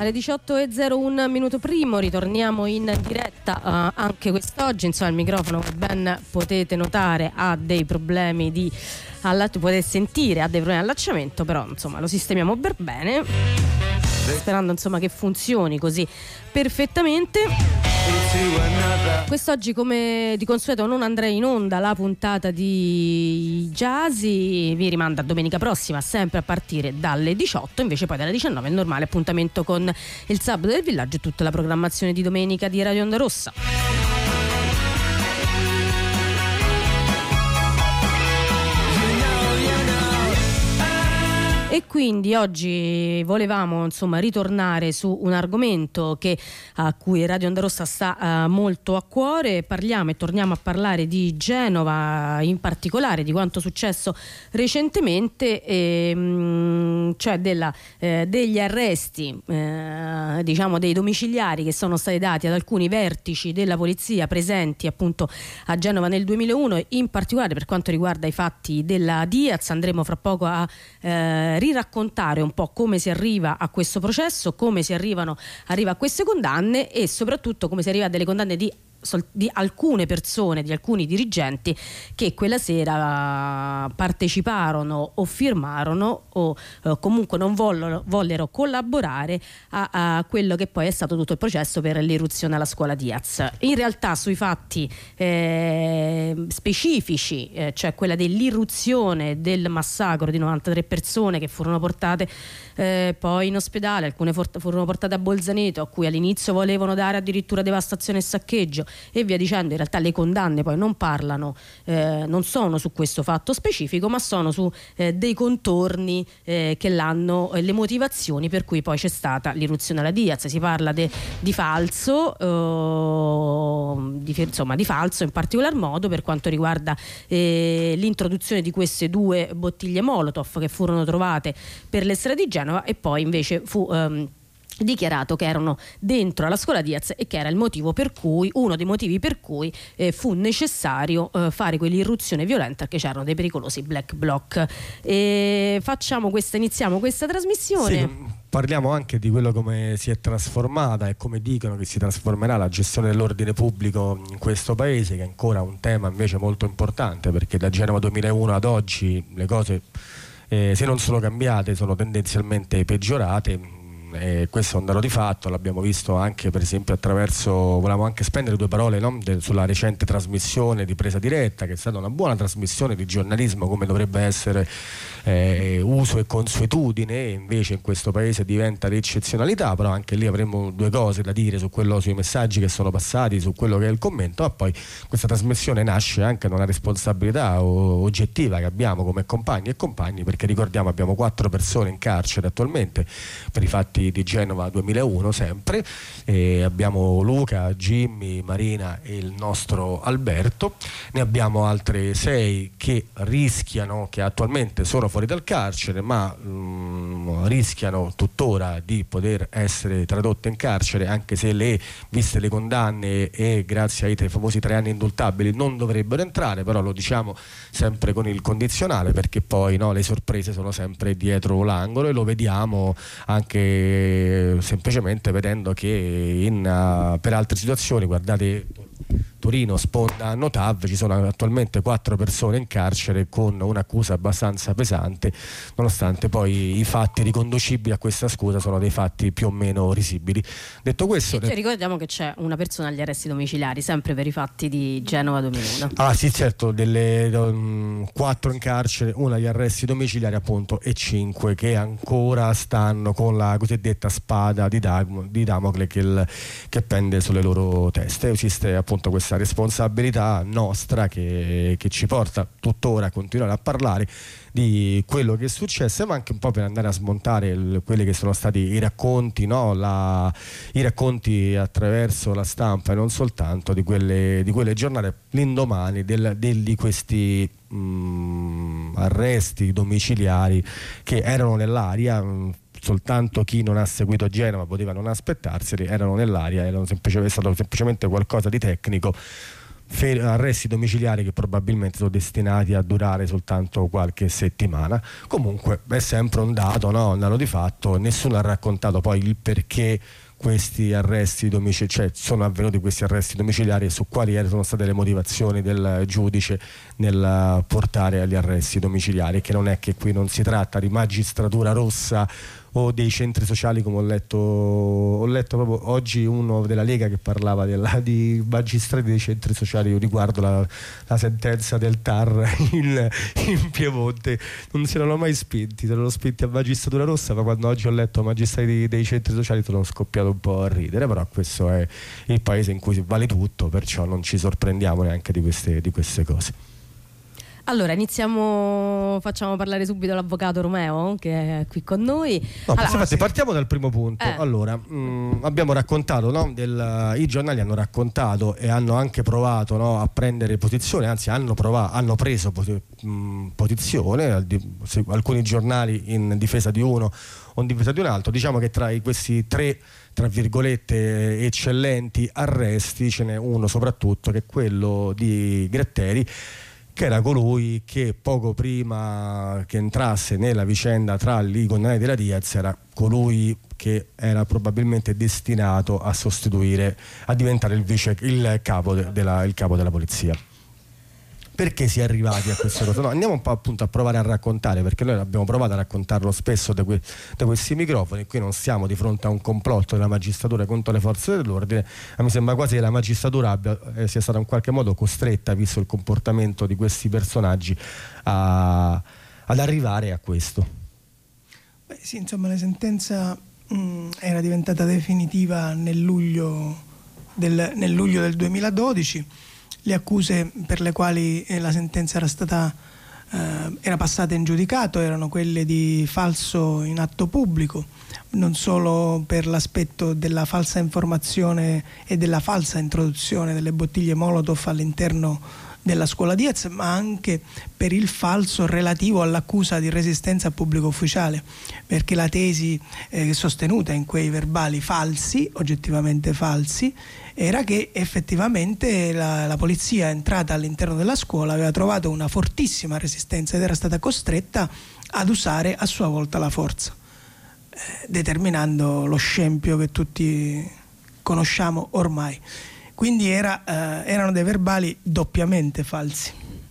Alle 18:01 minuto primo ritorniamo in diretta anche quest'oggi. Insomma, il microfono, come ben potete notare, ha dei problemi potete sentire, ha dei problemi di allacciamento, però insomma lo sistemiamo per bene, sperando insomma che funzioni così perfettamente. Quest'oggi, come di consueto, non andrei in onda la puntata di Jazzy, vi rimanda a domenica prossima sempre a partire dalle 18, invece poi dalle 19 il normale appuntamento con il Sabato del Villaggio e tutta la programmazione di domenica di Radio Onda Rossa. E quindi oggi volevamo insomma ritornare su un argomento a cui Radio Onda Rossa sta molto a cuore. Parliamo e torniamo a parlare di Genova, in particolare di quanto successo recentemente, cioè degli arresti, diciamo dei domiciliari che sono stati dati ad alcuni vertici della polizia presenti appunto a Genova nel 2001, in particolare per quanto riguarda i fatti della Diaz. Andremo fra poco a riraccontare un po' come si arriva a questo processo, come arriva a queste condanne e soprattutto come si arriva a delle condanne di alcune persone, di alcuni dirigenti che quella sera parteciparono o firmarono o comunque non vollero collaborare a quello che poi è stato tutto il processo per l'irruzione alla scuola Diaz. In realtà sui fatti specifici, cioè quella dell'irruzione del massacro di 93 persone che furono portate poi in ospedale, alcune furono portate a Bolzaneto, a cui all'inizio volevano dare addirittura devastazione e saccheggio e via dicendo. In realtà le condanne poi non parlano, non sono su questo fatto specifico, ma sono su dei contorni che l'hanno, le motivazioni per cui poi c'è stata l'irruzione alla Diaz. Si parla di falso, di falso in particolar modo per quanto riguarda l'introduzione di queste due bottiglie Molotov che furono trovate per le strade di Genova, e poi invece fu dichiarato che erano dentro alla scuola Diaz e che era uno dei motivi per cui fu necessario fare quell'irruzione violenta, perché c'erano dei pericolosi black bloc. Iniziamo questa trasmissione. Sì, parliamo anche di quello come si è trasformata e come dicono che si trasformerà la gestione dell'ordine pubblico in questo paese, che è ancora un tema invece molto importante, perché da Genova 2001 ad oggi le cose se non sono cambiate sono tendenzialmente peggiorate. Questo è un dato di fatto, l'abbiamo visto anche per esempio volevamo anche spendere due parole, no? Sulla recente trasmissione di Presa Diretta, che è stata una buona trasmissione di giornalismo come dovrebbe essere uso e consuetudine, e invece in questo paese diventa l'eccezionalità. Però anche lì avremo due cose da dire sui messaggi che sono passati, su quello che è il commento, ma poi questa trasmissione nasce anche da una responsabilità oggettiva che abbiamo come compagni e compagni, perché ricordiamo abbiamo 4 persone in carcere attualmente per i fatti di Genova 2001 sempre, abbiamo Luca, Jimmy, Marina e il nostro Alberto. Ne abbiamo altre 6 che attualmente sono fuori dal carcere, ma rischiano tuttora di poter essere tradotte in carcere, anche se viste le condanne e grazie ai famosi 3 anni indultabili non dovrebbero entrare. Però lo diciamo sempre con il condizionale, perché poi le sorprese sono sempre dietro l'angolo, e lo vediamo anche semplicemente vedendo che per altre situazioni, guardate Torino, sponda Notav, ci sono attualmente 4 persone in carcere con un'accusa abbastanza pesante, nonostante poi i fatti riconducibili a questa accusa sono dei fatti più o meno risibili. Detto questo, ricordiamo che c'è una persona agli arresti domiciliari sempre per i fatti di Genova 2001. Ah sì, certo, delle 4 in carcere, una agli arresti domiciliari appunto, e 5 che ancora stanno con la cosiddetta spada di Damocle che pende sulle loro teste. Esiste appunto questa responsabilità nostra che ci porta tuttora a continuare a parlare di quello che è successo, ma anche un po' per andare a smontare quelli che sono stati i racconti, i racconti attraverso la stampa e non soltanto di quelle giornate l'indomani di questi arresti domiciliari che erano nell'aria. Soltanto chi non ha seguito Genova poteva non aspettarseli, erano nell'aria, è stato semplicemente qualcosa di tecnico arresti domiciliari che probabilmente sono destinati a durare soltanto qualche settimana. Comunque è sempre un dato, no? Un dato di fatto. Nessuno ha raccontato poi il perché questi arresti domiciliari, cioè sono avvenuti questi arresti domiciliari, e su quali sono state le motivazioni del giudice nel portare agli arresti domiciliari, che non è che qui non si tratta di magistratura rossa o dei centri sociali, come ho letto proprio oggi uno della Lega che parlava di magistrati dei centri sociali riguardo la sentenza del TAR in Piemonte. Non si erano mai spinti, si erano spinti a magistratura rossa, ma quando oggi ho letto magistrati dei centri sociali sono scoppiato un po' a ridere. Però questo è il paese in cui vale tutto, perciò non ci sorprendiamo neanche di queste cose. Allora facciamo parlare subito l'avvocato Romeo, che è qui con noi. No, infatti, partiamo dal primo punto. Allora, abbiamo raccontato, no, i giornali hanno raccontato e hanno anche provato, no, a prendere posizione, anzi hanno preso posizione, alcuni giornali in difesa di uno o in difesa di un altro. Diciamo che tra questi tre, tra virgolette, eccellenti arresti ce n'è uno soprattutto, che è quello di Gratteri, che era colui che poco prima che entrasse nella vicenda tra i condannati della Diaz era colui che era probabilmente destinato a sostituire, a diventare il capo della polizia. Perché si è arrivati a queste cose? No, andiamo un po' appunto a provare a raccontare, perché noi abbiamo provato a raccontarlo spesso da questi microfoni. Qui non siamo di fronte a un complotto della magistratura contro le forze dell'ordine, ma mi sembra quasi che la magistratura sia stata in qualche modo costretta, visto il comportamento di questi personaggi, ad arrivare a questo. Beh, sì, insomma, la sentenza era diventata definitiva nel luglio del 2012. Le accuse per le quali la sentenza era passata in giudicato erano quelle di falso in atto pubblico, non solo per l'aspetto della falsa informazione e della falsa introduzione delle bottiglie Molotov all'interno della scuola Diaz, ma anche per il falso relativo all'accusa di resistenza a pubblico ufficiale, perché la tesi sostenuta in quei verbali falsi, oggettivamente falsi, era che effettivamente la polizia entrata all'interno della scuola aveva trovato una fortissima resistenza ed era stata costretta ad usare a sua volta la forza, determinando lo scempio che tutti conosciamo ormai. Quindi erano dei verbali doppiamente falsi.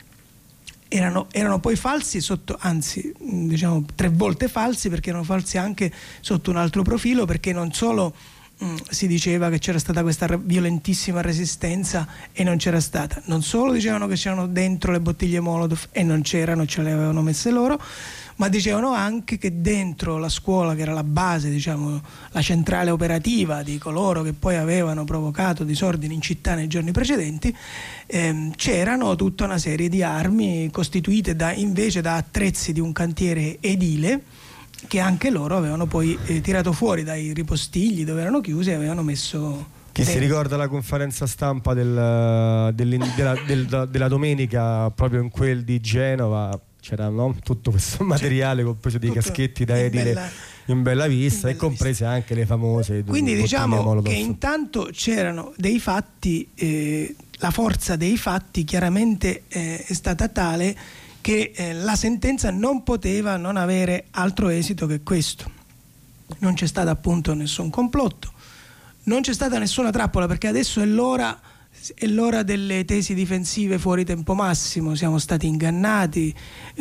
Erano poi falsi diciamo 3 volte falsi, perché erano falsi anche sotto un altro profilo, perché non solo si diceva che c'era stata questa violentissima resistenza e non c'era stata, non solo dicevano che c'erano dentro le bottiglie Molotov e non c'erano, ce le avevano messe loro, ma dicevano anche che dentro la scuola, che era la base, diciamo, la centrale operativa di coloro che poi avevano provocato disordini in città nei giorni precedenti, c'erano tutta una serie di armi costituite invece da attrezzi di un cantiere edile, che anche loro avevano poi tirato fuori dai ripostigli dove erano chiusi e avevano messo. Chi si ricorda la conferenza stampa della domenica proprio in quel di Genova? C'era, no, tutto questo materiale compreso di caschetti da edile in bella vista, e comprese anche le famose. Quindi diciamo che intanto c'erano dei fatti, la forza dei fatti chiaramente è stata tale che la sentenza non poteva non avere altro esito che questo. Non c'è stato appunto nessun complotto, non c'è stata nessuna trappola, perché adesso è l'ora delle tesi difensive fuori tempo massimo. Siamo stati ingannati,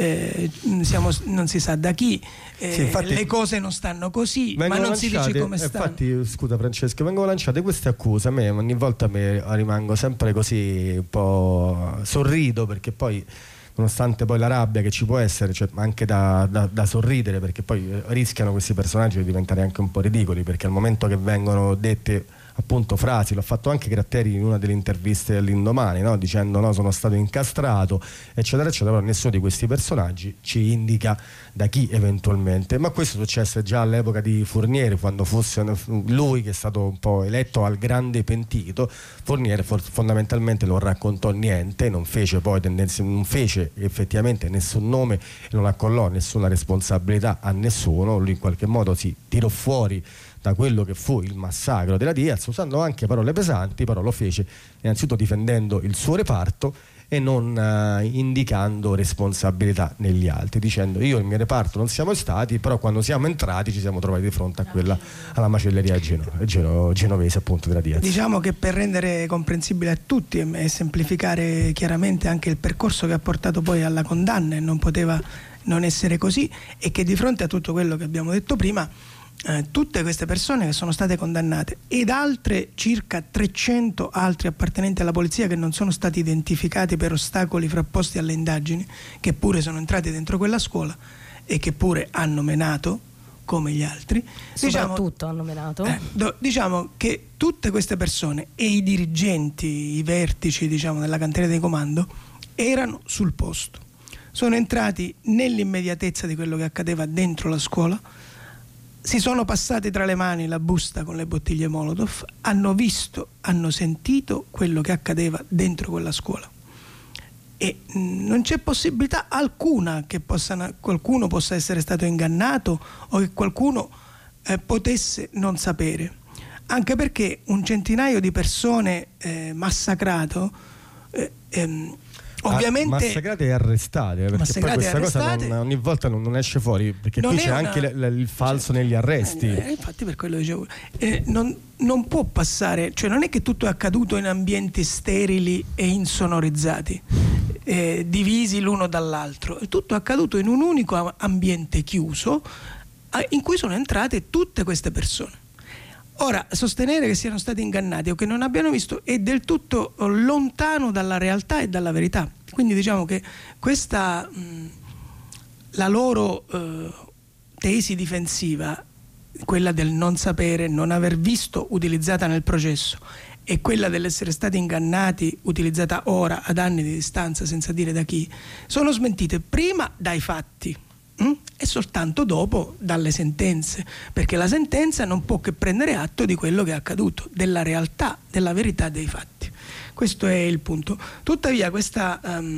non si sa da chi, sì, infatti, le cose non stanno così, ma non si dice come stanno. Infatti, scusa Francesco, vengono lanciate queste accuse, a me ogni volta rimango sempre così un po' sorrido, perché poi, nonostante poi la rabbia che ci può essere, cioè anche da sorridere, perché poi rischiano questi personaggi di diventare anche un po' ridicoli, perché al momento che vengono dette appunto frasi, l'ho fatto anche Gratteri in una delle interviste all'Indomani, no? Dicendo no, sono stato incastrato eccetera eccetera, però nessuno di questi personaggi ci indica da chi eventualmente. Ma questo successe già all'epoca di Fournier, quando fosse lui che è stato un po' eletto al grande pentito. Fournier fondamentalmente non raccontò niente, non fece effettivamente nessun nome e non accollò nessuna responsabilità a nessuno. Lui in qualche modo si tirò fuori da quello che fu il massacro della Diaz, usando anche parole pesanti, però lo fece innanzitutto difendendo il suo reparto e non indicando responsabilità negli altri, dicendo io e il mio reparto non siamo stati, però quando siamo entrati ci siamo trovati di fronte alla macelleria genovese, appunto, della Diaz. Diciamo che per rendere comprensibile a tutti e semplificare chiaramente anche il percorso che ha portato poi alla condanna, e non poteva non essere così, e che di fronte a tutto quello che abbiamo detto prima, tutte queste persone che sono state condannate ed altre circa 300 altri appartenenti alla polizia che non sono stati identificati per ostacoli frapposti alle indagini, che pure sono entrati dentro quella scuola e che pure hanno menato come gli altri, soprattutto hanno menato, diciamo che tutte queste persone e i dirigenti, i vertici, diciamo, della cantiere di comando erano sul posto, sono entrati nell'immediatezza di quello che accadeva dentro la scuola, si sono passati tra le mani la busta con le bottiglie Molotov, hanno visto, hanno sentito quello che accadeva dentro quella scuola, e non c'è possibilità alcuna che qualcuno possa essere stato ingannato o che qualcuno potesse non sapere, anche perché un centinaio di persone massacrato, ovviamente massacrate e arrestate, perché poi questa cosa ogni volta non esce fuori, perché qui c'è anche il falso negli arresti. Infatti, per quello dicevo, non può passare, cioè non è che tutto è accaduto in ambienti sterili e insonorizzati, divisi l'uno dall'altro, tutto è accaduto in un unico ambiente chiuso in cui sono entrate tutte queste persone. Ora, sostenere che siano stati ingannati o che non abbiano visto è del tutto lontano dalla realtà e dalla verità. Quindi diciamo che questa la loro tesi difensiva, quella del non sapere, non aver visto utilizzata nel processo, e quella dell'essere stati ingannati utilizzata ora ad anni di distanza senza dire da chi, sono smentite prima dai fatti e soltanto dopo dalle sentenze, perché la sentenza non può che prendere atto di quello che è accaduto, della realtà, della verità dei fatti. Questo è il punto. Tuttavia questa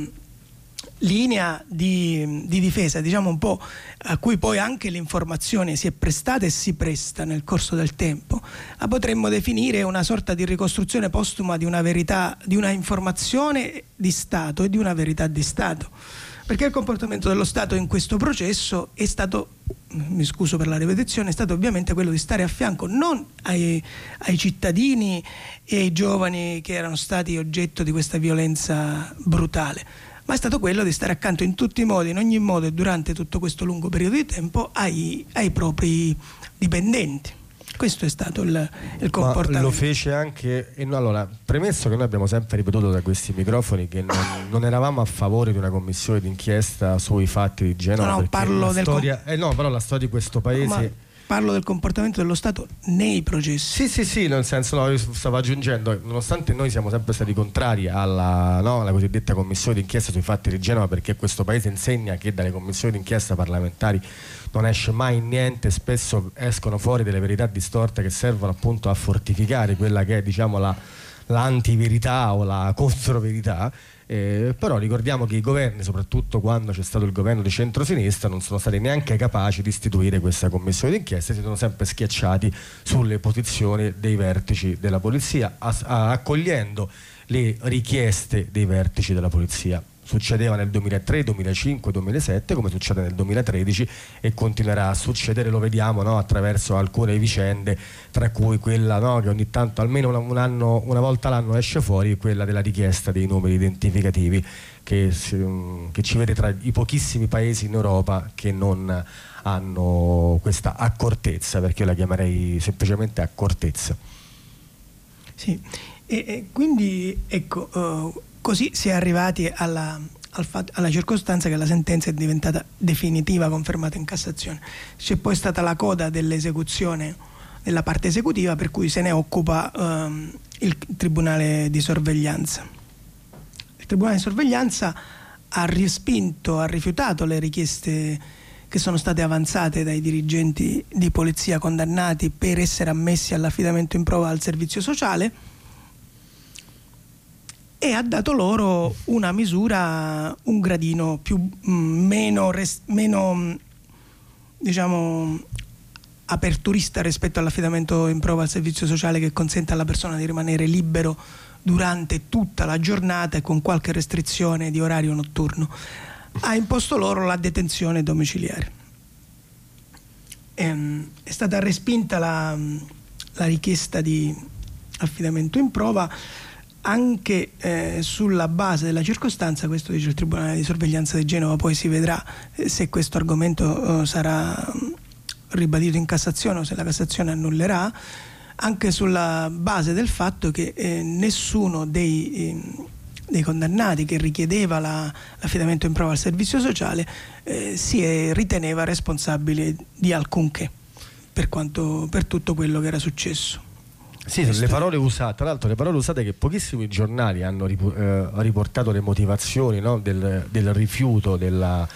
linea di difesa, diciamo un po', a cui poi anche l'informazione si è prestata e si presta nel corso del tempo, la potremmo definire una sorta di ricostruzione postuma di una verità, di una informazione di Stato e di una verità di Stato, perché il comportamento dello Stato in questo processo è stato, mi scuso per la ripetizione, è stato ovviamente quello di stare a fianco non ai cittadini e ai giovani che erano stati oggetto di questa violenza brutale, ma è stato quello di stare accanto in tutti i modi, in ogni modo e durante tutto questo lungo periodo di tempo ai propri dipendenti. Questo è stato il comportamento. Ma lo fece anche, allora, premesso che noi abbiamo sempre ripetuto da questi microfoni che non eravamo a favore di una commissione d'inchiesta sui fatti di Genova, no, parlo però la storia di questo paese. Parlo del comportamento dello Stato nei processi. Sì, nel senso, io stavo aggiungendo, nonostante noi siamo sempre stati contrari alla cosiddetta commissione d'inchiesta sui fatti di Genova, perché questo paese insegna che dalle commissioni d'inchiesta parlamentari non esce mai niente, spesso escono fuori delle verità distorte che servono appunto a fortificare quella che è, diciamo, l'antiverità o la controverità. Però ricordiamo che i governi, soprattutto quando c'è stato il governo di centrosinistra, non sono stati neanche capaci di istituire questa commissione d'inchiesta, si sono sempre schiacciati sulle posizioni dei vertici della polizia, accogliendo le richieste dei vertici della polizia. Succedeva nel 2003, 2005, 2007, come succede nel 2013 e continuerà a succedere, lo vediamo, attraverso alcune vicende, tra cui quella che ogni tanto, almeno una volta l'anno esce fuori, quella della richiesta dei numeri identificativi, che ci vede tra i pochissimi paesi in Europa che non hanno questa accortezza, perché io la chiamerei semplicemente accortezza. Sì, e quindi ecco, così si è arrivati alla circostanza che la sentenza è diventata definitiva, confermata in Cassazione. C'è poi stata la coda dell'esecuzione della parte esecutiva, per cui se ne occupa il Tribunale di Sorveglianza. Il Tribunale di Sorveglianza ha rifiutato le richieste che sono state avanzate dai dirigenti di polizia condannati per essere ammessi all'affidamento in prova al servizio sociale, e ha dato loro una misura un gradino meno diciamo aperturista rispetto all'affidamento in prova al servizio sociale, che consente alla persona di rimanere libero durante tutta la giornata e con qualche restrizione di orario notturno. Ha imposto loro la detenzione domiciliare. È stata respinta la richiesta di affidamento in prova anche sulla base della circostanza, questo dice il Tribunale di Sorveglianza di Genova, poi si vedrà se questo argomento sarà ribadito in Cassazione o se la Cassazione annullerà, anche sulla base del fatto che nessuno dei condannati che richiedeva l'affidamento in prova al servizio sociale si riteneva responsabile di alcunché per tutto quello che era successo. Sì, le parole usate, tra l'altro le parole usate che pochissimi giornali hanno riportato le motivazioni, no, del rifiuto del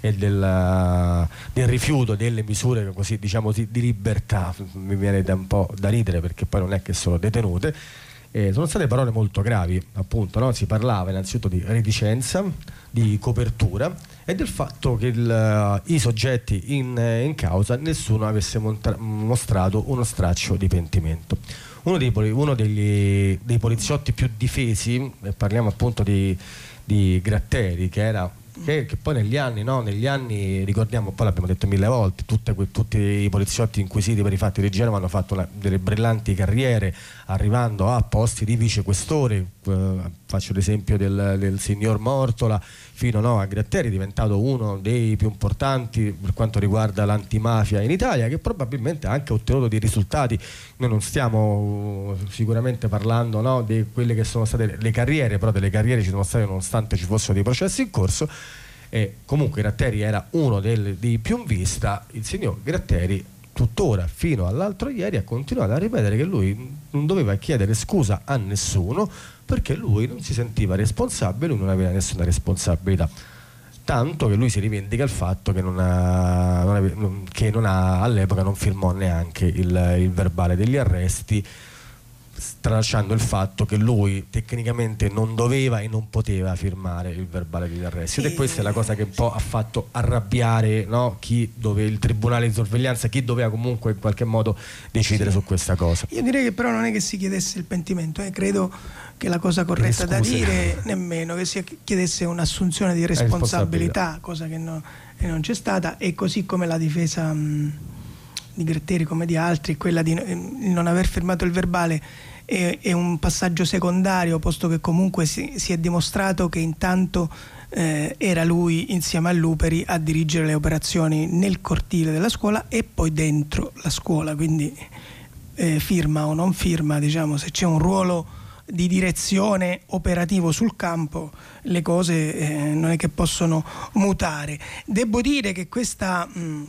rifiuto delle misure, così diciamo così, di libertà. Mi viene un po' da ridere, perché poi non è che sono detenute. Sono state parole molto gravi, appunto, no? Si parlava innanzitutto di reticenza, di copertura e del fatto che i soggetti in causa nessuno avesse mostrato uno straccio di pentimento. Uno dei poliziotti più difesi, parliamo appunto di Gratteri, che poi negli anni ricordiamo, poi l'abbiamo detto 1000 volte, tutti i poliziotti inquisiti per i fatti di Genova hanno fatto delle brillanti carriere, arrivando a posti di vicequestore. Faccio l'esempio del signor Mortola, fino a Gratteri, è diventato uno dei più importanti per quanto riguarda l'antimafia in Italia, che probabilmente ha anche ottenuto dei risultati. Noi non stiamo sicuramente parlando di quelle che sono state le carriere, però delle carriere ci sono state nonostante ci fossero dei processi in corso. E comunque Gratteri era uno dei più in vista. Il signor Gratteri tuttora, fino all'altro ieri, ha continuato a ripetere che lui non doveva chiedere scusa a nessuno, perché lui non si sentiva responsabile, lui non aveva nessuna responsabilità, tanto che lui si rivendica il fatto che all'epoca non firmò neanche il verbale degli arresti, tralasciando il fatto che lui tecnicamente non doveva e non poteva firmare il verbale degli arresti. Ed è questa la cosa che un po' ha fatto arrabbiare, no? Il Tribunale di Sorveglianza, chi doveva comunque in qualche modo decidere su questa cosa. Io direi che però non è che si chiedesse il pentimento, credo che la cosa corretta da dire nemmeno che si chiedesse un'assunzione di responsabilità, cosa che non c'è stata, e così come la difesa di Gratteri come di altri, quella di non aver firmato il verbale è un passaggio secondario, posto che comunque si è dimostrato che intanto era lui insieme a Luperi a dirigere le operazioni nel cortile della scuola e poi dentro la scuola, quindi firma o non firma, diciamo, se c'è un ruolo di direzione operativo sul campo, le cose non è che possono mutare. Devo dire che questa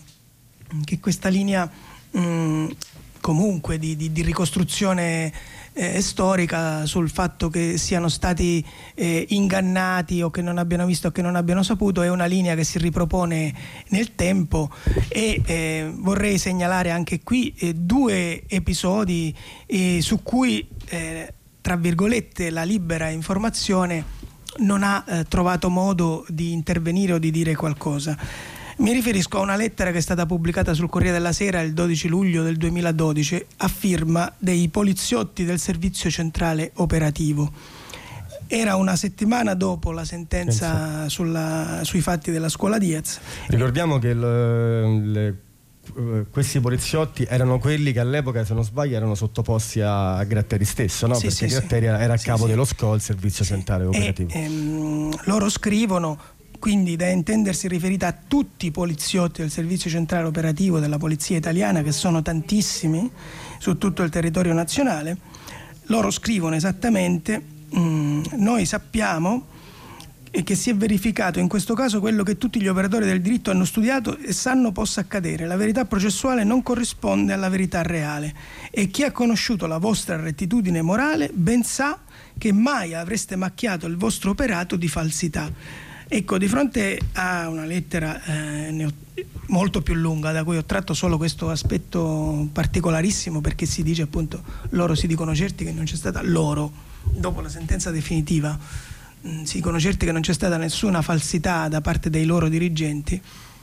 linea comunque di ricostruzione storica sul fatto che siano stati ingannati o che non abbiano visto o che non abbiano saputo è una linea che si ripropone nel tempo, e vorrei segnalare anche qui due episodi su cui tra virgolette la libera informazione non ha trovato modo di intervenire o di dire qualcosa. Mi riferisco a una lettera che è stata pubblicata sul Corriere della Sera il 12 luglio del 2012 a firma dei poliziotti del Servizio Centrale Operativo. Era una settimana dopo la sentenza sui fatti della scuola Diaz. Ricordiamo che questi poliziotti erano quelli che all'epoca, se non sbaglio, erano sottoposti a Gratteri stesso, no? Perché Gratteri era a capo dello SCOL, Servizio Centrale Operativo. Loro scrivono, quindi da intendersi riferita a tutti i poliziotti del Servizio Centrale Operativo della Polizia Italiana, che sono tantissimi su tutto il territorio nazionale. Loro scrivono esattamente: noi sappiamo che si è verificato in questo caso quello che tutti gli operatori del diritto hanno studiato e sanno possa accadere. La verità processuale non corrisponde alla verità reale, e chi ha conosciuto la vostra rettitudine morale ben sa che mai avreste macchiato il vostro operato di falsità. Ecco, di fronte a una lettera molto più lunga, da cui ho tratto solo questo aspetto particolarissimo, perché si dice appunto, loro si dicono certi che non c'è stata, loro, dopo la sentenza definitiva, si dicono certi che non c'è stata nessuna falsità da parte dei loro dirigenti.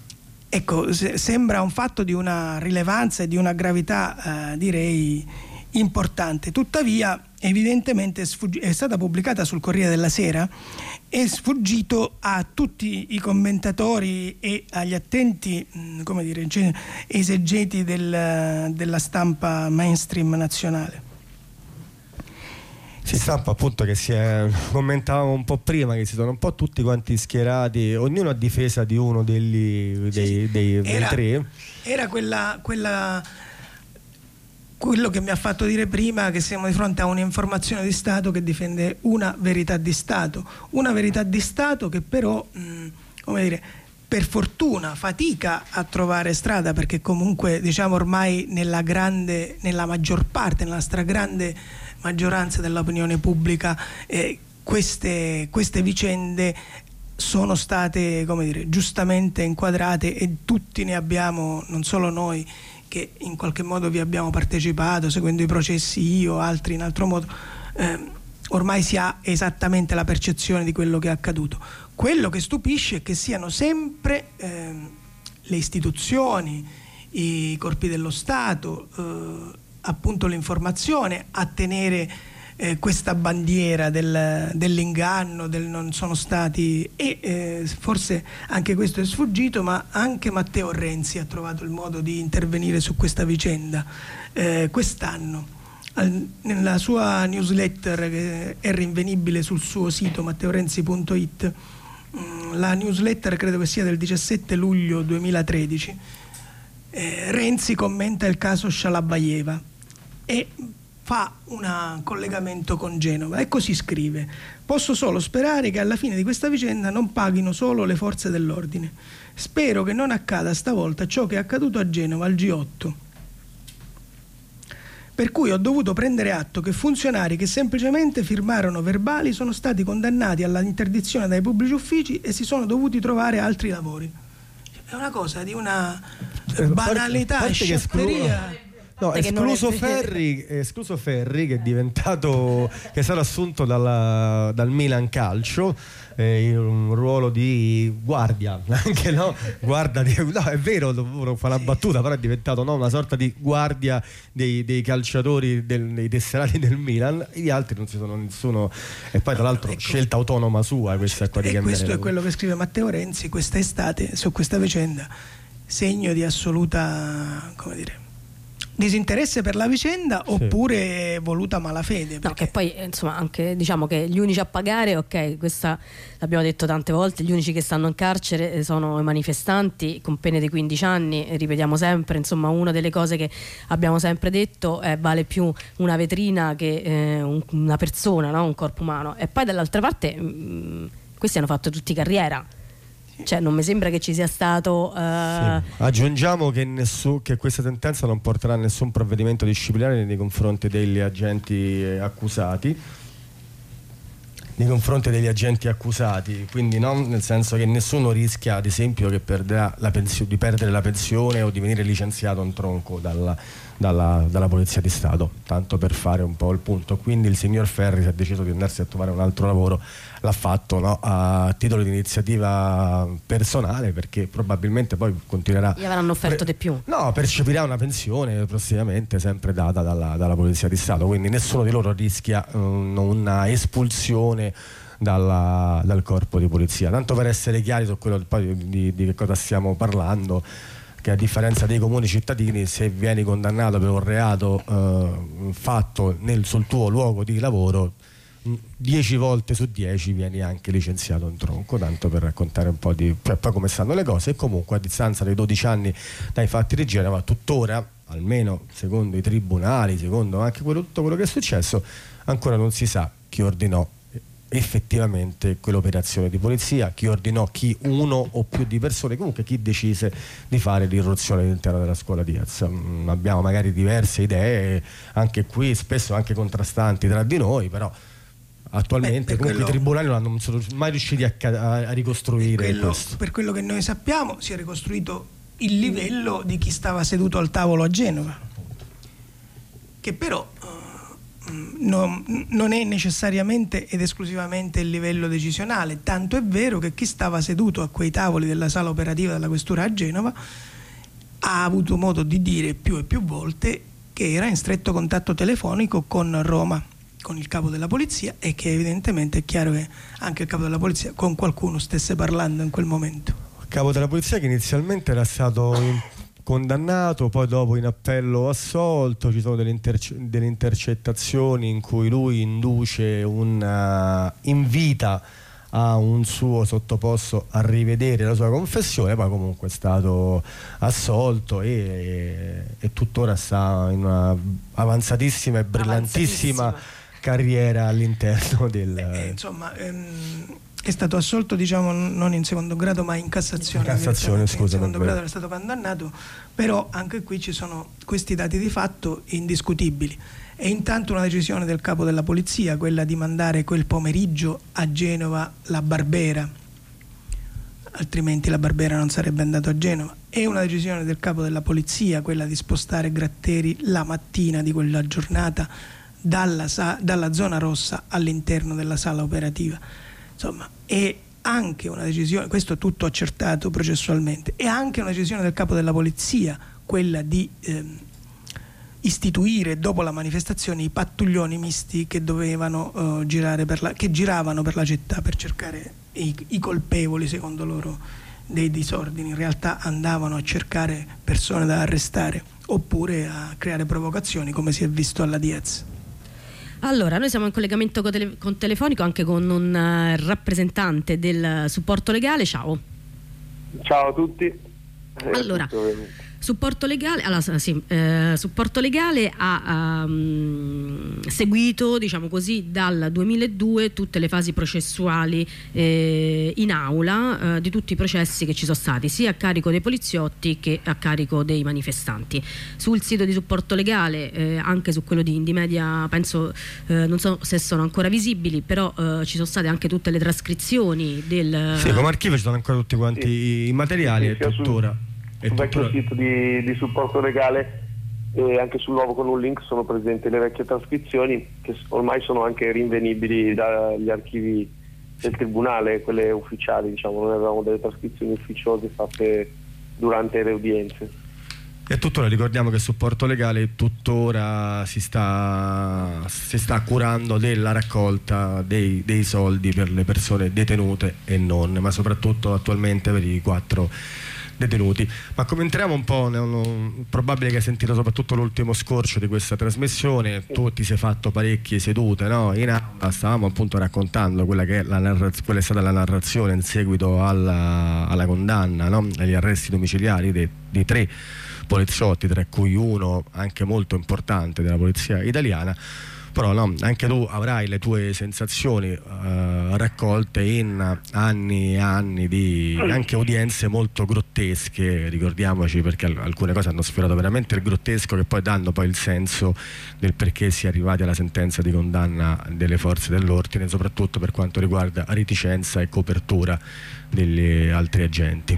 ecco, sembra un fatto di una rilevanza e di una gravità direi importante. Tuttavia evidentemente è stata pubblicata sul Corriere della Sera, è sfuggito a tutti i commentatori e agli attenti esegeti della stampa mainstream nazionale. Si stampa appunto che commentavamo un po' prima, che si sono un po' tutti quanti schierati, ognuno a difesa di uno dei tre. Era quello che mi ha fatto dire prima che siamo di fronte a un'informazione di Stato che difende una verità di Stato che però per fortuna fatica a trovare strada, perché comunque ormai nella maggior parte, nella stragrande maggioranza dell'opinione pubblica queste vicende sono state giustamente inquadrate, e tutti ne abbiamo, non solo noi che in qualche modo vi abbiamo partecipato seguendo i processi, io, altri in altro modo, ormai si ha esattamente la percezione di quello che è accaduto. Quello che stupisce è che siano sempre le istituzioni, i corpi dello Stato, appunto l'informazione a tenere questa bandiera dell'inganno, del non sono stati, e forse anche questo è sfuggito, ma anche Matteo Renzi ha trovato il modo di intervenire su questa vicenda quest'anno. Nella sua newsletter, che è rinvenibile sul suo sito matteorenzi.it, la newsletter credo che sia del 17 luglio 2013, Renzi commenta il caso Shalabayeva e fa un collegamento con Genova e così scrive: posso solo sperare che alla fine di questa vicenda non paghino solo le forze dell'ordine. Spero che non accada stavolta ciò che è accaduto a Genova al G8, per cui ho dovuto prendere atto che funzionari che semplicemente firmarono verbali sono stati condannati alla interdizione dai pubblici uffici e si sono dovuti trovare altri lavori. È una cosa di una banalità e sciatteria. No, escluso Ferri, che è diventato, che è stato assunto dal Milan Calcio in un ruolo di guardia, anche no, è vero, fa una battuta, però è diventato una sorta di guardia dei calciatori, dei tesserati del Milan. Gli altri non si sono nessuno, e poi tra l'altro scelta autonoma sua questa qua di cambiare. Questo è quello che scrive Matteo Renzi quest'estate su questa vicenda, segno di assoluta, disinteresse per la vicenda, sì, oppure voluta malafede. No, che poi anche che gli unici a pagare, ok, questa l'abbiamo detto tante volte, gli unici che stanno in carcere sono i manifestanti con pene di 15 anni, ripetiamo sempre, una delle cose che abbiamo sempre detto è vale più una vetrina che una persona, no? Un corpo umano. E poi dall'altra parte questi hanno fatto tutti carriera. Cioè non mi sembra che ci sia stato sì. Aggiungiamo che questa sentenza non porterà a nessun provvedimento disciplinare nei confronti degli agenti accusati, quindi nel senso che nessuno rischia ad esempio che di perdere la pensione o di venire licenziato in tronco dalla Polizia di Stato, tanto per fare un po' il punto. Quindi il signor Ferri, se ha deciso di andarsi a trovare un altro lavoro, l'ha fatto a titolo di iniziativa personale, perché probabilmente poi continuerà, gli avranno offerto di più, percepirà una pensione prossimamente sempre data dalla Polizia di Stato, quindi nessuno di loro rischia una espulsione dal corpo di polizia. Tanto per essere chiari su quello di che cosa stiamo parlando, che a differenza dei comuni cittadini, se vieni condannato per un reato fatto sul tuo luogo di lavoro, 10 volte su 10 vieni anche licenziato in tronco, tanto per raccontare un po' poi come stanno le cose. E comunque a distanza dei 12 anni dai fatti di Genova, tuttora, almeno secondo i tribunali, secondo anche tutto quello che è successo, ancora non si sa chi ordinò effettivamente quell'operazione di polizia, chi ordinò, chi uno o più di persone, comunque chi decise di fare l'irruzione all'interno della scuola Diaz. Abbiamo magari diverse idee, anche qui spesso anche contrastanti tra di noi, però attualmente comunque i tribunali non sono mai riusciti a ricostruire questo. Per quello che noi sappiamo si è ricostruito il livello di chi stava seduto al tavolo a Genova, che però non è necessariamente ed esclusivamente il livello decisionale, tanto è vero che chi stava seduto a quei tavoli della sala operativa della questura a Genova ha avuto modo di dire più e più volte che era in stretto contatto telefonico con Roma, con il capo della polizia, e che evidentemente è chiaro che anche il capo della polizia con qualcuno stesse parlando in quel momento. Il capo della polizia che inizialmente era stato condannato, poi dopo in appello assolto. Ci sono delle intercettazioni in cui lui induce invita a un suo sottoposto a rivedere la sua confessione, poi comunque è stato assolto e tuttora sta in una avanzatissima e brillantissima carriera all'interno del... insomma, è stato assolto, diciamo, non in secondo grado ma in Cassazione. Scusa, in secondo grado era stato condannato, però anche qui ci sono questi dati di fatto indiscutibili. E intanto una decisione del capo della polizia, quella di mandare quel pomeriggio a Genova la Barbera, altrimenti la Barbera non sarebbe andato a Genova, e una decisione del capo della polizia, quella di spostare Gratteri la mattina di quella giornata dalla zona rossa all'interno della sala operativa. Insomma, è anche una decisione, questo tutto accertato processualmente, è anche una decisione del capo della polizia, quella di istituire dopo la manifestazione i pattuglioni misti che dovevano che giravano per la città per cercare i colpevoli, secondo loro, dei disordini. In realtà andavano a cercare persone da arrestare oppure a creare provocazioni, come si è visto alla Diaz. Allora, noi siamo in collegamento con telefonico anche con un rappresentante del supporto legale. Ciao. Ciao a tutti. Allora, Supporto Legale, Supporto Legale ha seguito, diciamo così, dal 2002 tutte le fasi processuali in aula di tutti i processi che ci sono stati, sia a carico dei poliziotti che a carico dei manifestanti. Sul sito di Supporto Legale, anche su quello di Indymedia, penso, non so se sono ancora visibili, però ci sono state anche tutte le trascrizioni del... Sì, come archivio ci sono ancora tutti quanti i materiali, sì, e tuttora... Sul vecchio sito di Supporto Legale e anche sul nuovo con un link sono presenti le vecchie trascrizioni che ormai sono anche rinvenibili dagli archivi del tribunale, quelle ufficiali, diciamo. Noi avevamo delle trascrizioni ufficiose fatte durante le udienze. E tuttora ricordiamo che Supporto Legale tuttora si sta curando della raccolta dei soldi per le persone detenute e non, ma soprattutto attualmente per i 4 detenuti. Ma commentiamo un po', probabile che hai sentito soprattutto l'ultimo scorcio di questa trasmissione. Tu ti sei fatto parecchie sedute, no? In aula stavamo appunto raccontando quella che è stata la narrazione in seguito alla condanna, no? Agli arresti domiciliari di 3 poliziotti, tra cui uno anche molto importante della polizia italiana. Però no, anche tu avrai le tue sensazioni raccolte in anni e anni di anche udienze molto grottesche, ricordiamoci, perché alcune cose hanno sfiorato veramente il grottesco, che poi danno poi il senso del perché si è arrivati alla sentenza di condanna delle forze dell'ordine, soprattutto per quanto riguarda reticenza e copertura degli altri agenti.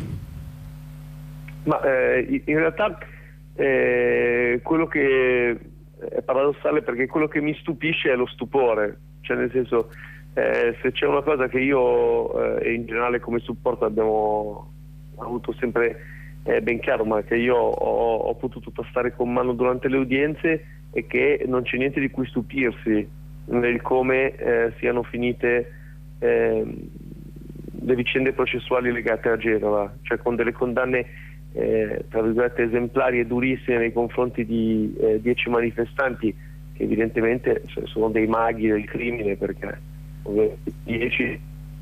Ma in realtà quello che è paradossale, perché quello che mi stupisce è lo stupore, cioè nel senso, se c'è una cosa che io e in generale come supporto abbiamo avuto sempre ben chiaro, ma che io ho potuto tastare con mano durante le udienze, è che non c'è niente di cui stupirsi nel come siano finite le vicende processuali legate a Genova, cioè con delle condanne tra virgolette esemplari e durissime nei confronti di 10 manifestanti che evidentemente sono dei maghi del crimine, perché 10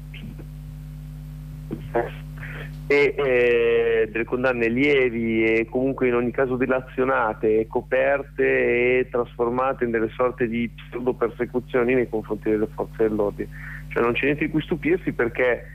e delle condanne lievi e comunque in ogni caso dilazionate e coperte e trasformate in delle sorte di pseudo persecuzioni nei confronti delle forze dell'ordine. Cioè non c'è niente di cui stupirsi, perché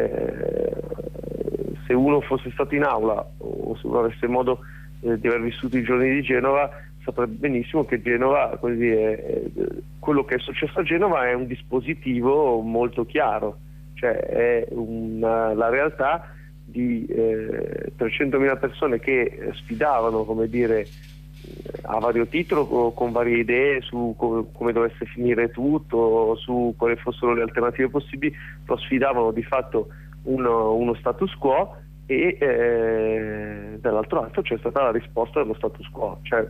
se uno fosse stato in aula o se uno avesse modo di aver vissuto i giorni di Genova, saprebbe benissimo che Genova, quello che è successo a Genova è un dispositivo molto chiaro, cioè è la realtà di 300.000 persone che sfidavano, come dire, a vario titolo, con varie idee su come dovesse finire tutto, su quali fossero le alternative possibili, lo sfidavano di fatto uno status quo, e dall'altro lato c'è stata la risposta dello status quo, cioè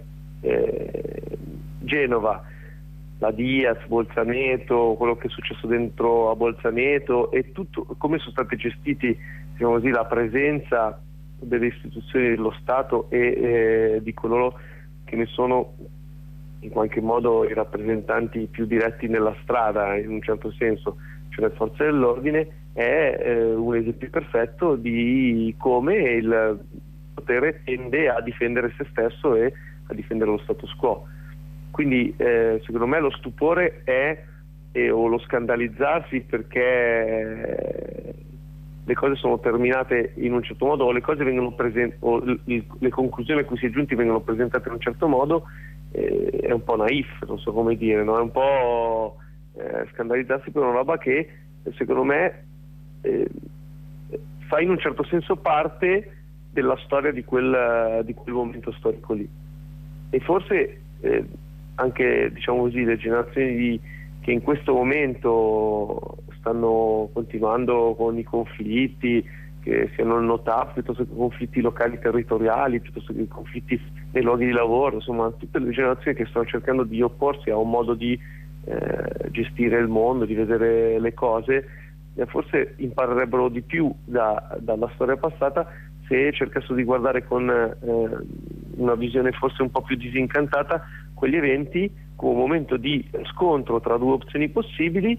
Genova, la Diaz, Bolzaneto, quello che è successo dentro a Bolzaneto e tutto come sono stati gestiti, diciamo così, la presenza delle istituzioni dello Stato e di coloro che ne sono in qualche modo i rappresentanti più diretti nella strada, in un certo senso, cioè le forze dell'ordine, è un esempio perfetto di come il potere tende a difendere se stesso e a difendere lo status quo. Quindi secondo me lo stupore è o lo scandalizzarsi perché le cose sono terminate in un certo modo, o le cose vengono o le conclusioni a cui si è giunti vengono presentate in un certo modo, è un po' naif, non so come dire, no? È un po' scandalizzarsi per una roba che secondo me fa in un certo senso parte della storia di quel momento storico lì. E forse anche, diciamo così, le generazioni che in questo momento stanno continuando con i conflitti, che siano il NOTAP, piuttosto che conflitti locali territoriali, piuttosto che conflitti nei luoghi di lavoro, insomma tutte le generazioni che stanno cercando di opporsi a un modo di gestire il mondo, di vedere le cose, forse imparerebbero di più dalla storia passata se cercassero di guardare con una visione forse un po' più disincantata quegli eventi come un momento di scontro tra due opzioni possibili,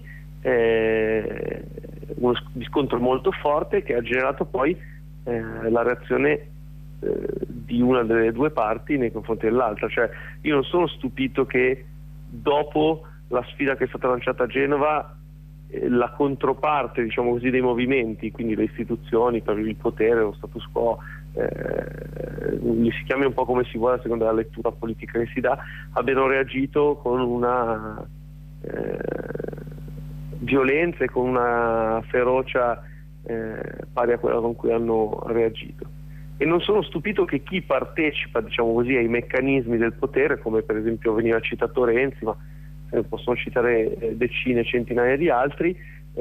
uno scontro molto forte che ha generato poi la reazione di una delle due parti nei confronti dell'altra. Cioè io non sono stupito che dopo la sfida che è stata lanciata a Genova la controparte, diciamo così, dei movimenti, quindi le istituzioni per il potere, lo status quo, li si chiami un po' come si vuole a seconda della lettura politica che si dà, abbiano reagito con una violenza e con una ferocia pari a quella con cui hanno reagito. E non sono stupito che chi partecipa, diciamo così, ai meccanismi del potere, come per esempio veniva citato Renzi, ma possono citare decine, centinaia di altri,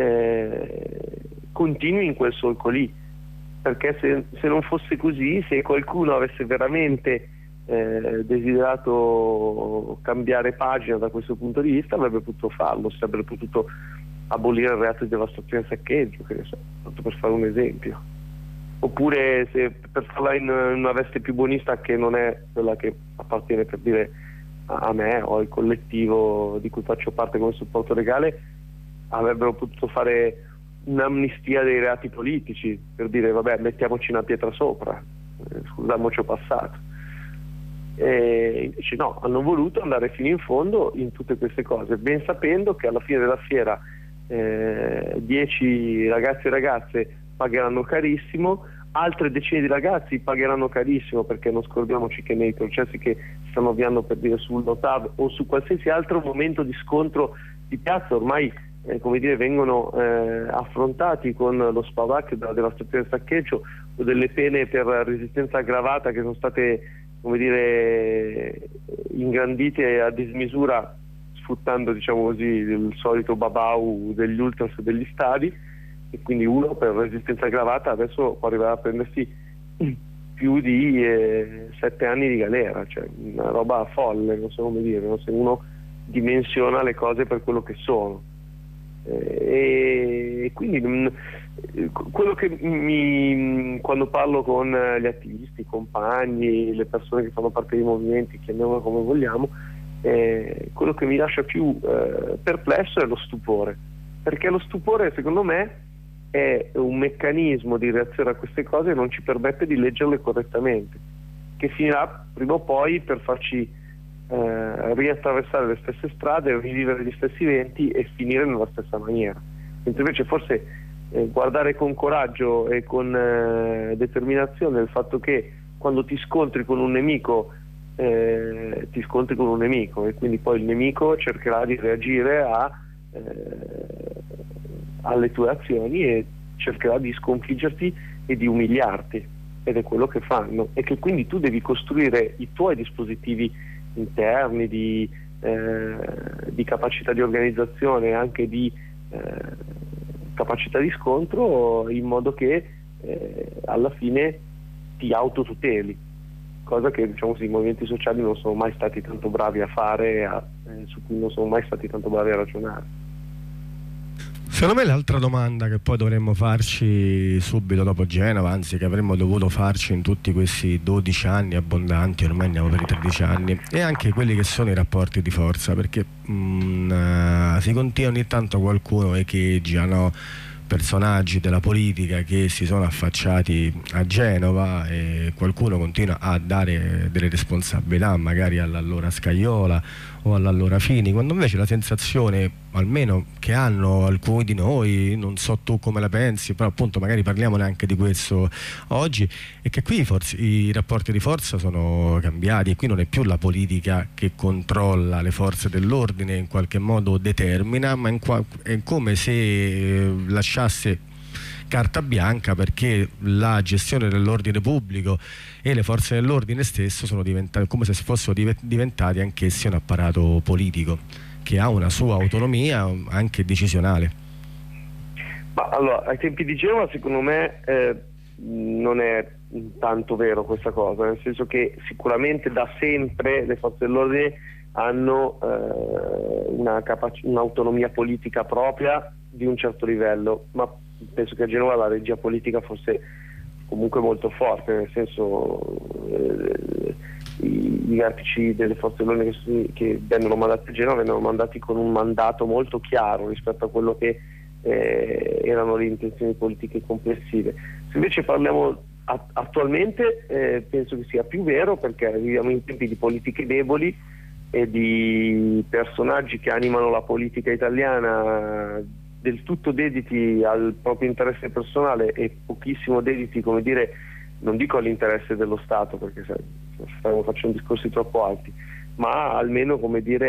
continui in quel solco lì, perché se non fosse così, se qualcuno avesse veramente desiderato cambiare pagina da questo punto di vista, avrebbe potuto farlo, si avrebbe potuto abolire il reato di devastazione e saccheggio, che ne so, tanto per fare un esempio, oppure se per farla in una veste più buonista, che non è quella che appartiene, per dire, a me o al collettivo di cui faccio parte come supporto legale, avrebbero potuto fare un'amnistia dei reati politici, per dire vabbè, mettiamoci una pietra sopra, scusiamoci ho passato. E invece no, hanno voluto andare fino in fondo in tutte queste cose, ben sapendo che alla fine della fiera 10 ragazzi e ragazze pagheranno carissimo, altre decine di ragazzi pagheranno carissimo, perché non scordiamoci che nei processi che si stanno avviando, per dire, sul Notav o su qualsiasi altro momento di scontro di piazza, ormai come dire, vengono affrontati con lo SPAVAC della devastazione e saccheggio o delle pene per resistenza aggravata che sono state, come dire, ingrandite a dismisura, sfruttando, diciamo così, il solito babau degli ultras e degli stadi. E quindi uno per resistenza aggravata adesso può arrivare a prendersi più di 7 anni di galera, cioè una roba folle, non so come dire, no? Se uno dimensiona le cose per quello che sono. E quindi quello che quando parlo con gli attivisti, i compagni, le persone che fanno parte dei movimenti, chiamiamolo come vogliamo, quello che mi lascia più perplesso è lo stupore, perché lo stupore, secondo me, è un meccanismo di reazione a queste cose e non ci permette di leggerle correttamente, che finirà prima o poi per farci riattraversare le stesse strade, rivivere gli stessi eventi e finire nella stessa maniera. Mentre invece forse guardare con coraggio e con determinazione il fatto che quando ti scontri con un nemico ti scontri con un nemico, e quindi poi il nemico cercherà di reagire alle tue azioni e cercherà di sconfiggerti e di umiliarti. ed è quello che fanno, e che quindi tu devi costruire i tuoi dispositivi interni di capacità di organizzazione e anche di capacità di scontro, in modo che alla fine ti autotuteli, cosa che, diciamo così, i movimenti sociali non sono mai stati tanto bravi a fare, su cui non sono mai stati tanto bravi a ragionare. Secondo me l'altra domanda che poi dovremmo farci subito dopo Genova, anzi che avremmo dovuto farci in tutti questi 12 anni abbondanti, ormai andiamo per i 13 anni, è anche quelli che sono i rapporti di forza, perché si continua ogni tanto qualcuno echeggia, no? Personaggi della politica che si sono affacciati a Genova, e qualcuno continua a dare delle responsabilità magari all'allora Scajola o all'allora Fini, quando invece la sensazione, almeno che hanno alcuni di noi, non so tu come la pensi, però appunto magari parliamo neanche di questo oggi, è che qui forse i rapporti di forza sono cambiati, e qui non è più la politica che controlla le forze dell'ordine, in qualche modo determina, ma è come se lasciasse carta bianca, perché la gestione dell'ordine pubblico e le forze dell'ordine stesso sono diventate come se fossero diventati anch'essi un apparato politico che ha una sua autonomia anche decisionale. Ma allora, ai tempi di Genova secondo me non è tanto vero questa cosa, nel senso che sicuramente da sempre le forze dell'ordine hanno un'autonomia politica propria di un certo livello, ma penso che a Genova la regia politica fosse comunque molto forte, nel senso i vertici delle forze dell'ordine che vennero mandati a Genova vennero mandati con un mandato molto chiaro rispetto a quello che erano le intenzioni politiche complessive. Se invece parliamo attualmente, penso che sia più vero, perché viviamo in tempi di politiche deboli e di personaggi che animano la politica italiana del tutto dediti al proprio interesse personale e pochissimo dediti, come dire, non dico all'interesse dello Stato, perché stiamo facendo discorsi troppo alti, ma almeno, come dire,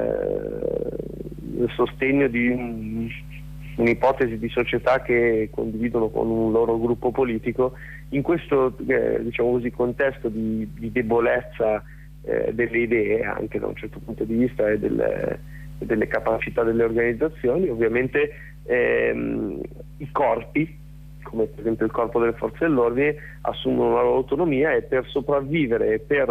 il sostegno di un'ipotesi di società che condividono con un loro gruppo politico. In questo diciamo così, contesto di debolezza delle idee, anche da un certo punto di vista, e delle capacità delle organizzazioni, ovviamente i corpi, come per esempio il corpo delle forze dell'ordine, assumono una loro autonomia, e per sopravvivere e per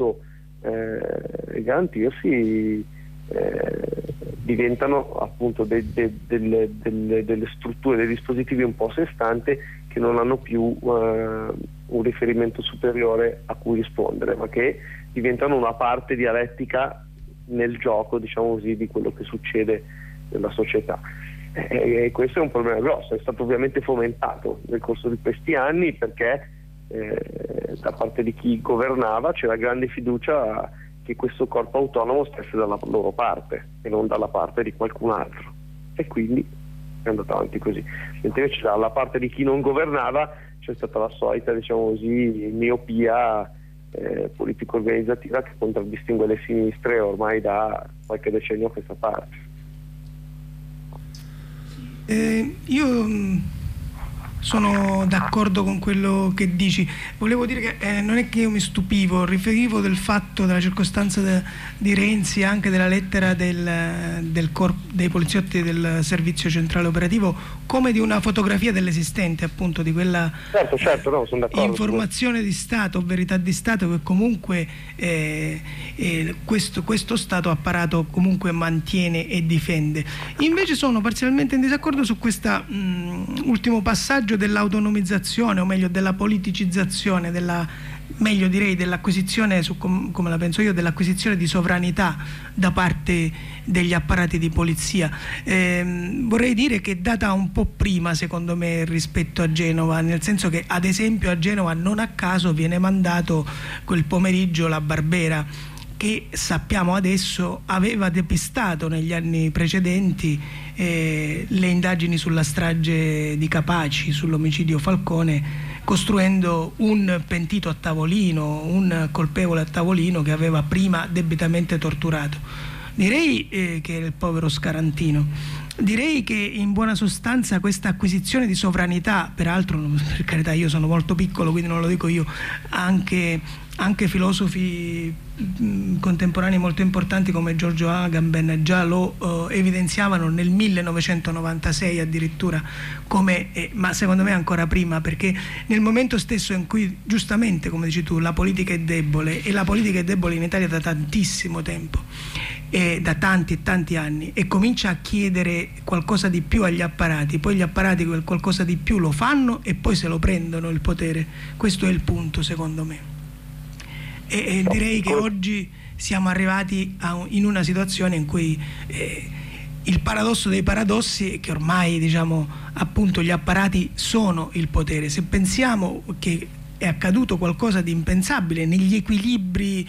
garantirsi diventano appunto delle strutture, dei dispositivi un po' a sé stante, che non hanno più un riferimento superiore a cui rispondere, ma che diventano una parte dialettica nel gioco, diciamo così, di quello che succede nella società. E questo è un problema grosso, è stato ovviamente fomentato nel corso di questi anni, perché da parte di chi governava c'era grande fiducia che questo corpo autonomo stesse dalla loro parte e non dalla parte di qualcun altro, e quindi è andato avanti così. Mentre invece dalla parte di chi non governava c'è stata la solita, diciamo così, miopia politico-organizzativa che contraddistingue le sinistre ormai da qualche decennio a questa parte. Io sono d'accordo con quello che dici. Volevo dire che non è che io mi stupivo, riferivo del fatto, della circostanza di Renzi, anche della lettera dei poliziotti del servizio centrale operativo, come di una fotografia dell'esistente, appunto, di quella certo, no, sono d'accordo, informazione di Stato, verità di Stato, che comunque questo Stato apparato comunque mantiene e difende. Invece sono parzialmente in disaccordo su questo ultimo passaggio dell'autonomizzazione, o meglio della politicizzazione, dell'acquisizione, come la penso io, dell'acquisizione di sovranità da parte degli apparati di polizia. Vorrei dire che è data un po' prima, secondo me, rispetto a Genova, nel senso che ad esempio a Genova non a caso viene mandato quel pomeriggio la Barbera, che sappiamo adesso aveva depistato negli anni precedenti le indagini sulla strage di Capaci, sull'omicidio Falcone, costruendo un pentito a tavolino, un colpevole a tavolino che aveva prima debitamente torturato. Direi che è il povero Scarantino. Direi che in buona sostanza questa acquisizione di sovranità, peraltro per carità io sono molto piccolo quindi non lo dico io, anche filosofi contemporanei molto importanti come Giorgio Agamben già lo evidenziavano nel 1996 addirittura, ma secondo me ancora prima, perché nel momento stesso in cui giustamente, come dici tu, la politica è debole, e la politica è debole in Italia da tantissimo tempo, da tanti e tanti anni, e comincia a chiedere qualcosa di più agli apparati, poi gli apparati quel qualcosa di più lo fanno e poi se lo prendono il potere. Questo è il punto, secondo me. E direi che oggi siamo arrivati in una situazione in cui il paradosso dei paradossi è che ormai, diciamo, appunto gli apparati sono il potere. Se pensiamo che è accaduto qualcosa di impensabile negli equilibri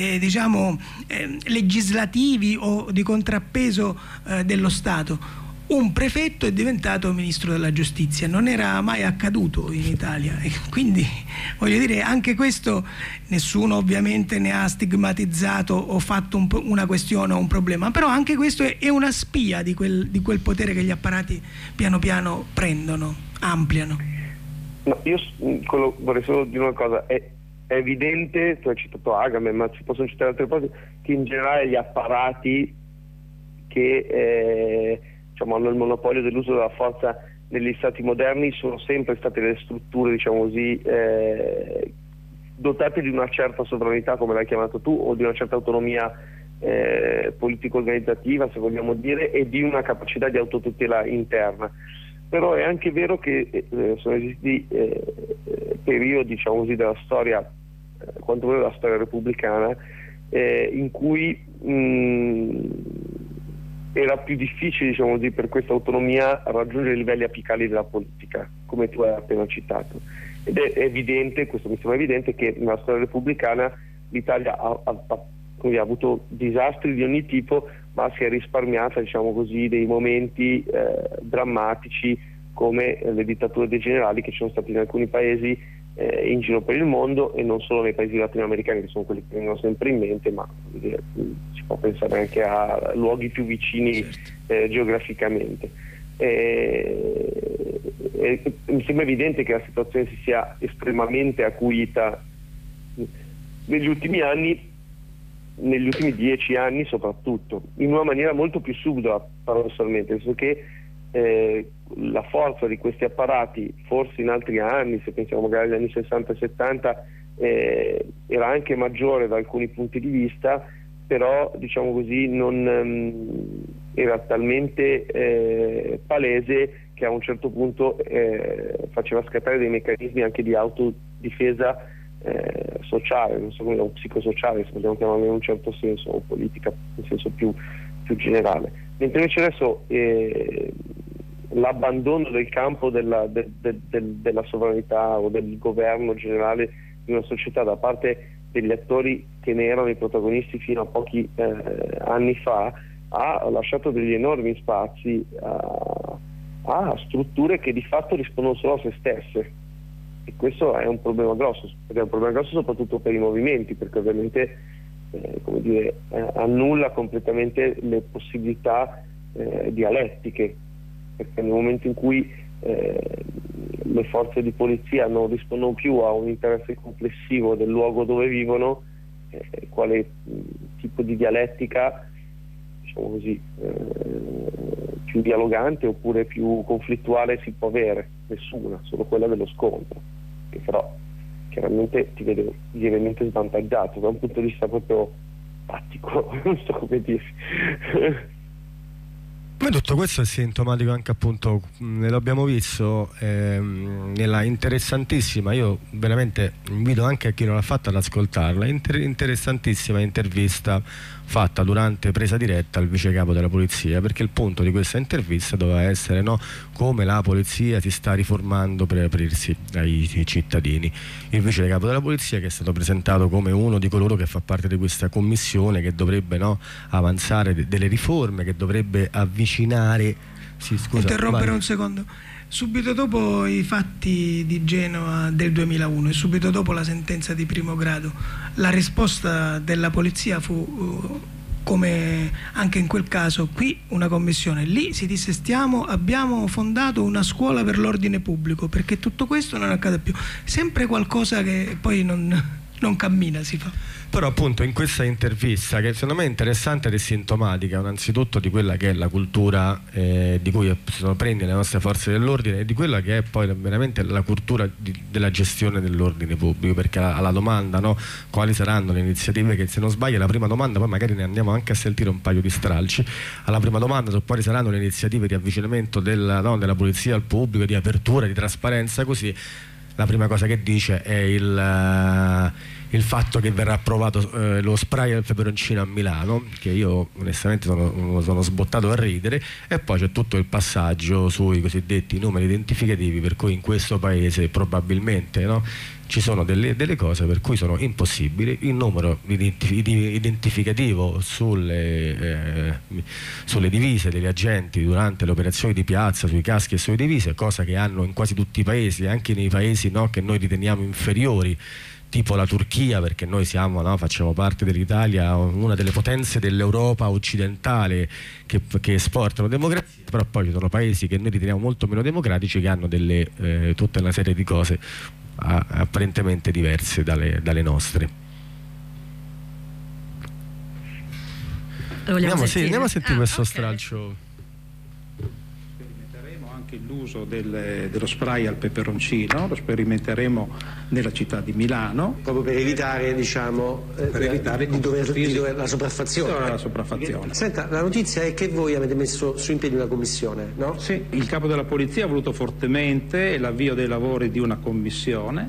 legislativi o di contrappeso dello Stato, un prefetto è diventato ministro della giustizia, non era mai accaduto in Italia, e quindi voglio dire, anche questo nessuno ovviamente ne ha stigmatizzato o fatto una questione o un problema, però anche questo è una spia di quel potere che gli apparati piano piano prendono, ampliano. No, io vorrei solo dire una cosa, è evidente, tu hai citato Agamben, ma si possono citare altre cose, che in generale gli apparati che hanno il monopolio dell'uso della forza negli stati moderni sono sempre state delle strutture, diciamo così, dotate di una certa sovranità, come l'hai chiamato tu, o di una certa autonomia politico-organizzativa, se vogliamo dire, e di una capacità di autotutela interna. Però è anche vero che sono esistiti periodi, diciamo così, della storia, quantomeno della storia repubblicana, in cui era più difficile, diciamo così, per questa autonomia raggiungere i livelli apicali della politica, come tu hai appena citato. Ed è evidente, questo mi sembra evidente, che nella storia repubblicana l'Italia ha avuto disastri di ogni tipo, ma si è risparmiata, diciamo così, dei momenti drammatici come le dittature dei generali che ci sono stati in alcuni paesi in giro per il mondo, e non solo nei paesi latinoamericani, che sono quelli che vengono sempre in mente, ma si può pensare anche a luoghi più vicini, certo, geograficamente. Mi sembra evidente che la situazione si sia estremamente acuita negli ultimi anni, negli ultimi 10 anni soprattutto, in una maniera molto più subdola, paradossalmente, nel senso che la forza di questi apparati, forse in altri anni, se pensiamo magari agli anni 60 e 70, era anche maggiore da alcuni punti di vista, però, diciamo così, non era talmente palese che a un certo punto faceva scattare dei meccanismi anche di autodifesa sociale, non so come, o psicosociale, se vogliamo chiamarlo in un certo senso, o politica in senso più generale. Mentre invece adesso l'abbandono del campo della sovranità o del governo generale di una società da parte degli attori che ne erano i protagonisti fino a pochi anni fa ha lasciato degli enormi spazi a strutture che di fatto rispondono solo a se stesse, e questo è un problema grosso, ed è un problema grosso soprattutto per i movimenti, perché ovviamente annulla completamente le possibilità dialettiche, perché nel momento in cui le forze di polizia non rispondono più a un interesse complessivo del luogo dove vivono, quale tipo di dialettica, diciamo così, più dialogante oppure più conflittuale si può avere? Nessuna, solo quella dello scontro, che però chiaramente ti vede lievemente svantaggiato da un punto di vista proprio tattico, non so come dirsi. Tutto questo è sintomatico anche, appunto, l'abbiamo visto nella interessantissima, io veramente invito anche a chi non l'ha fatta ad ascoltarla, interessantissima intervista fatta durante presa diretta al vice capo della polizia, perché il punto di questa intervista doveva essere come la polizia si sta riformando per aprirsi ai cittadini. Il vice capo della polizia, che è stato presentato come uno di coloro che fa parte di questa commissione che dovrebbe avanzare delle riforme, che dovrebbe avvicinare. Interrompere un secondo. Subito dopo i fatti di Genova del 2001 e subito dopo la sentenza di primo grado, la risposta della polizia fu come anche in quel caso, qui una commissione, lì si disse abbiamo fondato una scuola per l'ordine pubblico, perché tutto questo non accade più, sempre qualcosa che poi non cammina si fa. Però appunto in questa intervista, che secondo me è interessante ed è sintomatica innanzitutto di quella che è la cultura di cui sono pregni le nostre forze dell'ordine e di quella che è poi veramente la cultura della gestione dell'ordine pubblico, perché alla domanda, no, quali saranno le iniziative, che se non sbaglio è la prima domanda, poi magari ne andiamo anche a sentire un paio di stralci, alla prima domanda su quali saranno le iniziative di avvicinamento della polizia al pubblico, di apertura, di trasparenza, così la prima cosa che dice è il fatto che verrà approvato lo spray al peperoncino a Milano, che io onestamente sono sbottato a ridere, e poi c'è tutto il passaggio sui cosiddetti numeri identificativi, per cui in questo paese probabilmente, no, ci sono delle cose per cui sono impossibili. Il numero identificativo sulle divise degli agenti durante le operazioni di piazza, sui caschi e sulle divise, cosa che hanno in quasi tutti i paesi, anche nei paesi, no, che noi riteniamo inferiori, tipo la Turchia, perché noi siamo, no, facciamo parte dell'Italia, una delle potenze dell'Europa occidentale che esportano democrazia, però poi ci sono paesi che noi riteniamo molto meno democratici, che hanno tutta una serie di cose apparentemente diverse dalle nostre. Andiamo a sentire questo stralcio. L'uso dello spray al peperoncino lo sperimenteremo nella città di Milano, proprio per evitare, diciamo, di dover la sopraffazione. La sopraffazione. Senta, la notizia è che voi avete messo su in piedi una commissione, no? Sì, il capo della polizia ha voluto fortemente l'avvio dei lavori di una commissione,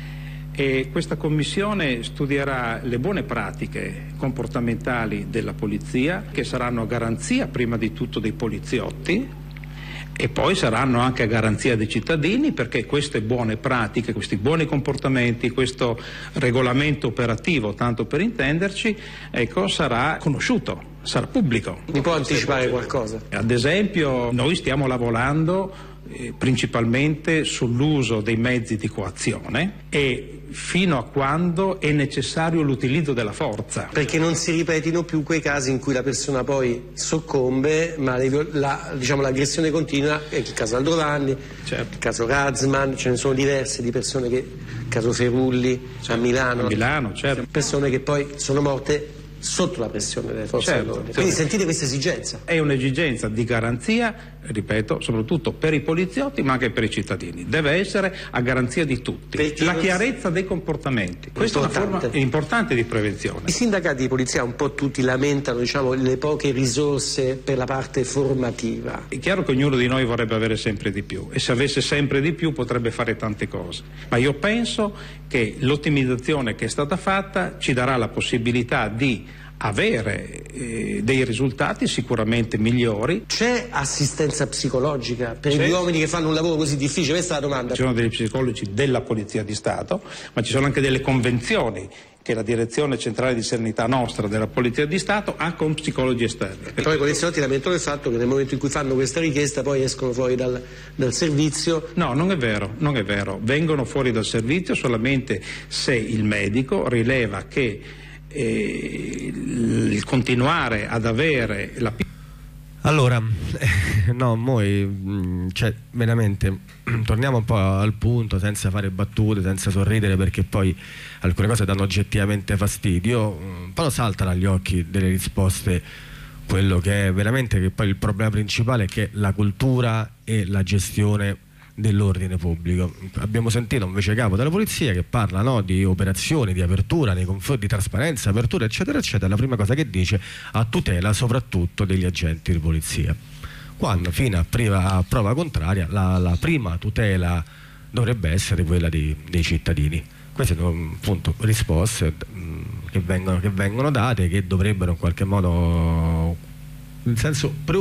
e questa commissione studierà le buone pratiche comportamentali della polizia, che saranno a garanzia prima di tutto dei poliziotti, e poi saranno anche a garanzia dei cittadini, perché queste buone pratiche, questi buoni comportamenti, questo regolamento operativo, tanto per intenderci, ecco, sarà conosciuto, sarà pubblico. Mi può anticipare qualcosa? Ad esempio, noi stiamo lavorando principalmente sull'uso dei mezzi di coazione e fino a quando è necessario l'utilizzo della forza. Perché non si ripetino più quei casi in cui la persona poi soccombe, ma l'aggressione continua, è il caso Aldrovandi, certo, il caso Razman, ce ne sono diverse di persone il caso Ferulli, certo, a Milano, certo, persone che poi sono morte sotto la pressione delle forze dell'ordine. Quindi sentite questa esigenza. È un'esigenza di garanzia, ripeto, soprattutto per i poliziotti ma anche per i cittadini. Deve essere a garanzia di tutti. Perché la chiarezza dei comportamenti. Questa è una forma importante di prevenzione. I sindacati di polizia un po' tutti lamentano, diciamo, le poche risorse per la parte formativa. È chiaro che ognuno di noi vorrebbe avere sempre di più, e se avesse sempre di più potrebbe fare tante cose. Ma io penso che l'ottimizzazione che è stata fatta ci darà la possibilità di avere dei risultati sicuramente migliori. C'è assistenza psicologica per gli uomini che fanno un lavoro così difficile? Questa è la domanda. Ci sono degli psicologi della Polizia di Stato, ma ci sono anche delle convenzioni che la Direzione Centrale di Serenità nostra della Polizia di Stato ha con psicologi esterni. E poi i poliziotti lamentano il fatto che nel momento in cui fanno questa richiesta poi escono fuori dal servizio. No, non è vero. Vengono fuori dal servizio solamente se il medico rileva che il continuare ad avere la... Allora, cioè veramente torniamo un po' al punto, senza fare battute, senza sorridere, perché poi alcune cose danno oggettivamente fastidio, però saltano agli occhi delle risposte quello che è veramente, che poi il problema principale è che la cultura e la gestione dell'ordine pubblico. Abbiamo sentito un vice capo della polizia che parla, no, di operazioni di apertura nei confronti, di trasparenza, apertura eccetera eccetera. La prima cosa che dice, a tutela soprattutto degli agenti di polizia, quando fino a prova contraria la prima tutela dovrebbe essere quella dei cittadini. Queste sono appunto risposte che vengono date, che dovrebbero in qualche modo, nel senso,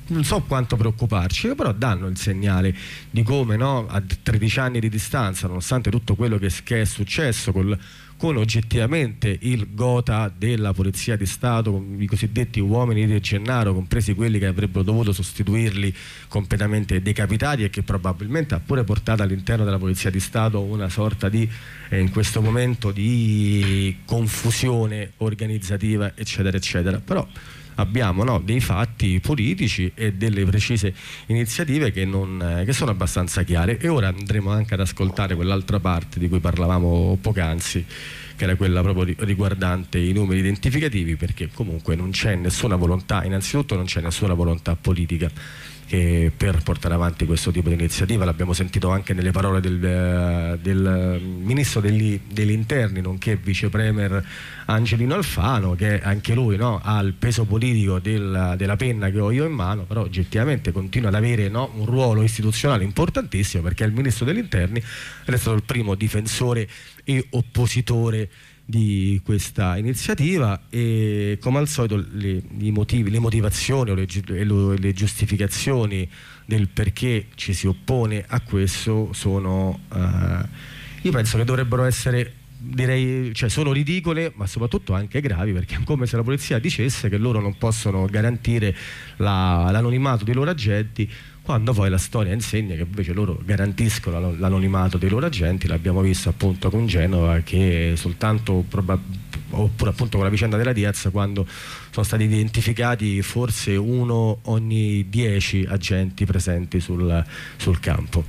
non so quanto preoccuparci, però danno il segnale di come, no, a 13 anni di distanza, nonostante tutto quello che è successo con oggettivamente il gotha della Polizia di Stato, con i cosiddetti uomini di Gennaro, compresi quelli che avrebbero dovuto sostituirli, completamente decapitati, e che probabilmente ha pure portato all'interno della Polizia di Stato una sorta di in questo momento di confusione organizzativa, eccetera eccetera. Però abbiamo, no, dei fatti politici e delle precise iniziative che sono abbastanza chiare, e ora andremo anche ad ascoltare quell'altra parte di cui parlavamo poc'anzi, che era quella proprio riguardante i numeri identificativi, perché comunque non c'è nessuna volontà, innanzitutto non c'è nessuna volontà politica per portare avanti questo tipo di iniziativa. L'abbiamo sentito anche nelle parole del ministro degli interni, nonché vice premier Angelino Alfano, che anche lui, no, ha il peso politico della penna che ho io in mano, però oggettivamente continua ad avere, no, un ruolo istituzionale importantissimo, perché il ministro degli interni è stato il primo difensore e oppositore di questa iniziativa, e come al solito le motivazioni o le giustificazioni del perché ci si oppone a questo sono, io penso che dovrebbero essere, cioè sono ridicole, ma soprattutto anche gravi, perché è come se la polizia dicesse che loro non possono garantire l'anonimato dei loro agenti, quando poi la storia insegna che invece loro garantiscono l'anonimato dei loro agenti. L'abbiamo visto appunto con Genova, che soltanto oppure appunto con la vicenda della Diaz, quando sono stati identificati forse 1 ogni 10 agenti presenti sul campo.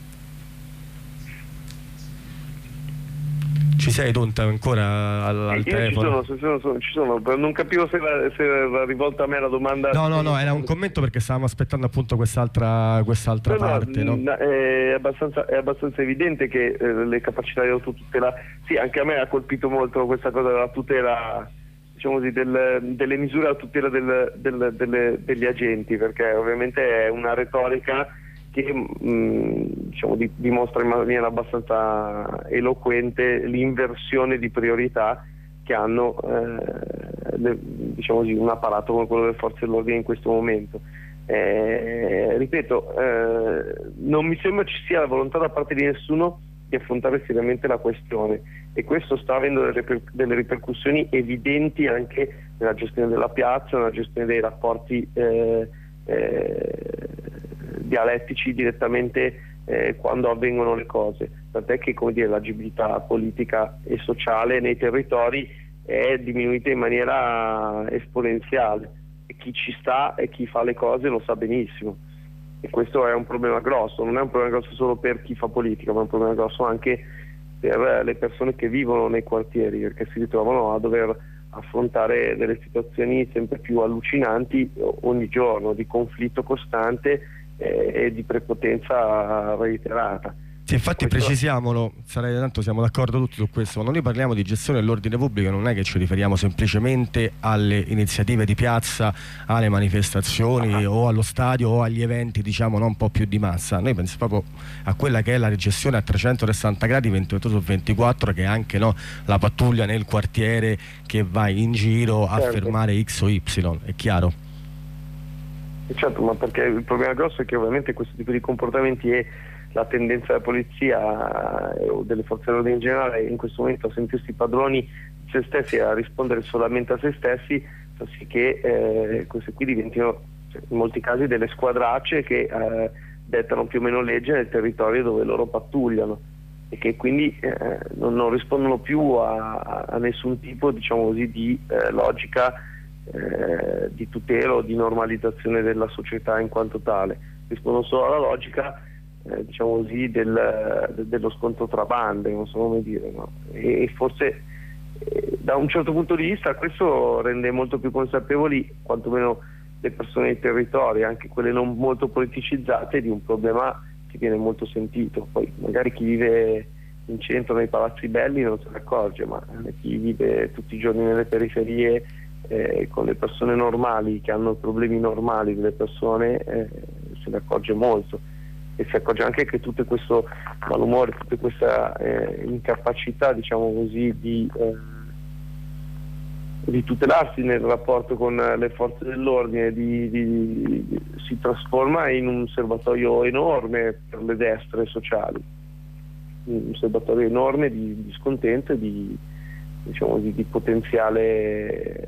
Ci sei tu ancora al telefono? Ci sono. Non capivo se era rivolta a me la domanda. No, era un commento, perché stavamo aspettando appunto quest'altra parte. No? È abbastanza evidente che le capacità di autotutela, sì, anche a me ha colpito molto questa cosa della tutela, diciamo così, delle misure a tutela degli agenti, perché ovviamente è una retorica che diciamo, dimostra in maniera abbastanza eloquente l'inversione di priorità che hanno diciamo così, un apparato come quello delle forze dell'ordine in questo momento. Ripeto, non mi sembra ci sia la volontà da parte di nessuno di affrontare seriamente la questione, e questo sta avendo delle ripercussioni evidenti anche nella gestione della piazza, nella gestione dei rapporti dialettici direttamente quando avvengono le cose, tant'è che, come dire, l'agibilità politica e sociale nei territori è diminuita in maniera esponenziale, e chi ci sta e chi fa le cose lo sa benissimo, e questo è un problema grosso. Non è un problema grosso solo per chi fa politica, ma è un problema grosso anche per le persone che vivono nei quartieri, perché si ritrovano a dover affrontare delle situazioni sempre più allucinanti ogni giorno, di conflitto costante e di prepotenza reiterata. Sì, infatti precisiamolo, tanto siamo d'accordo tutti su questo. Quando noi parliamo di gestione dell'ordine pubblico non è che ci riferiamo semplicemente alle iniziative di piazza, alle manifestazioni o allo stadio o agli eventi, diciamo, un po' più di massa. Noi pensiamo proprio a quella che è la gestione a 360 gradi 28 su 24, che è anche, no, la pattuglia nel quartiere che va in giro a fermare X o Y, è chiaro? Certo, ma perché il problema grosso è che ovviamente questo tipo di comportamenti e la tendenza della polizia o delle forze dell'ordine in generale in questo momento a sentirsi padroni di se stessi e a rispondere solamente a se stessi, fa sì che queste qui diventino, in molti casi, delle squadracce che dettano più o meno legge nel territorio dove loro pattugliano, e che quindi non rispondono più a nessun tipo, diciamo così, di logica di tutela o di normalizzazione della società in quanto tale. Rispondono solo alla logica diciamo così dello scontro tra bande, non so come dire, no? E forse da un certo punto di vista questo rende molto più consapevoli quantomeno le persone dei territori, anche quelle non molto politicizzate, di un problema che viene molto sentito. Poi magari chi vive in centro nei palazzi belli non se ne accorge, ma chi vive tutti i giorni nelle periferie con le persone normali, che hanno problemi normali delle persone, se ne accorge molto, e si accorge anche che tutto questo malumore, tutta questa incapacità, diciamo così, di di tutelarsi nel rapporto con le forze dell'ordine, si trasforma in un serbatoio enorme per le destre sociali, un serbatoio enorme di scontento e di potenziale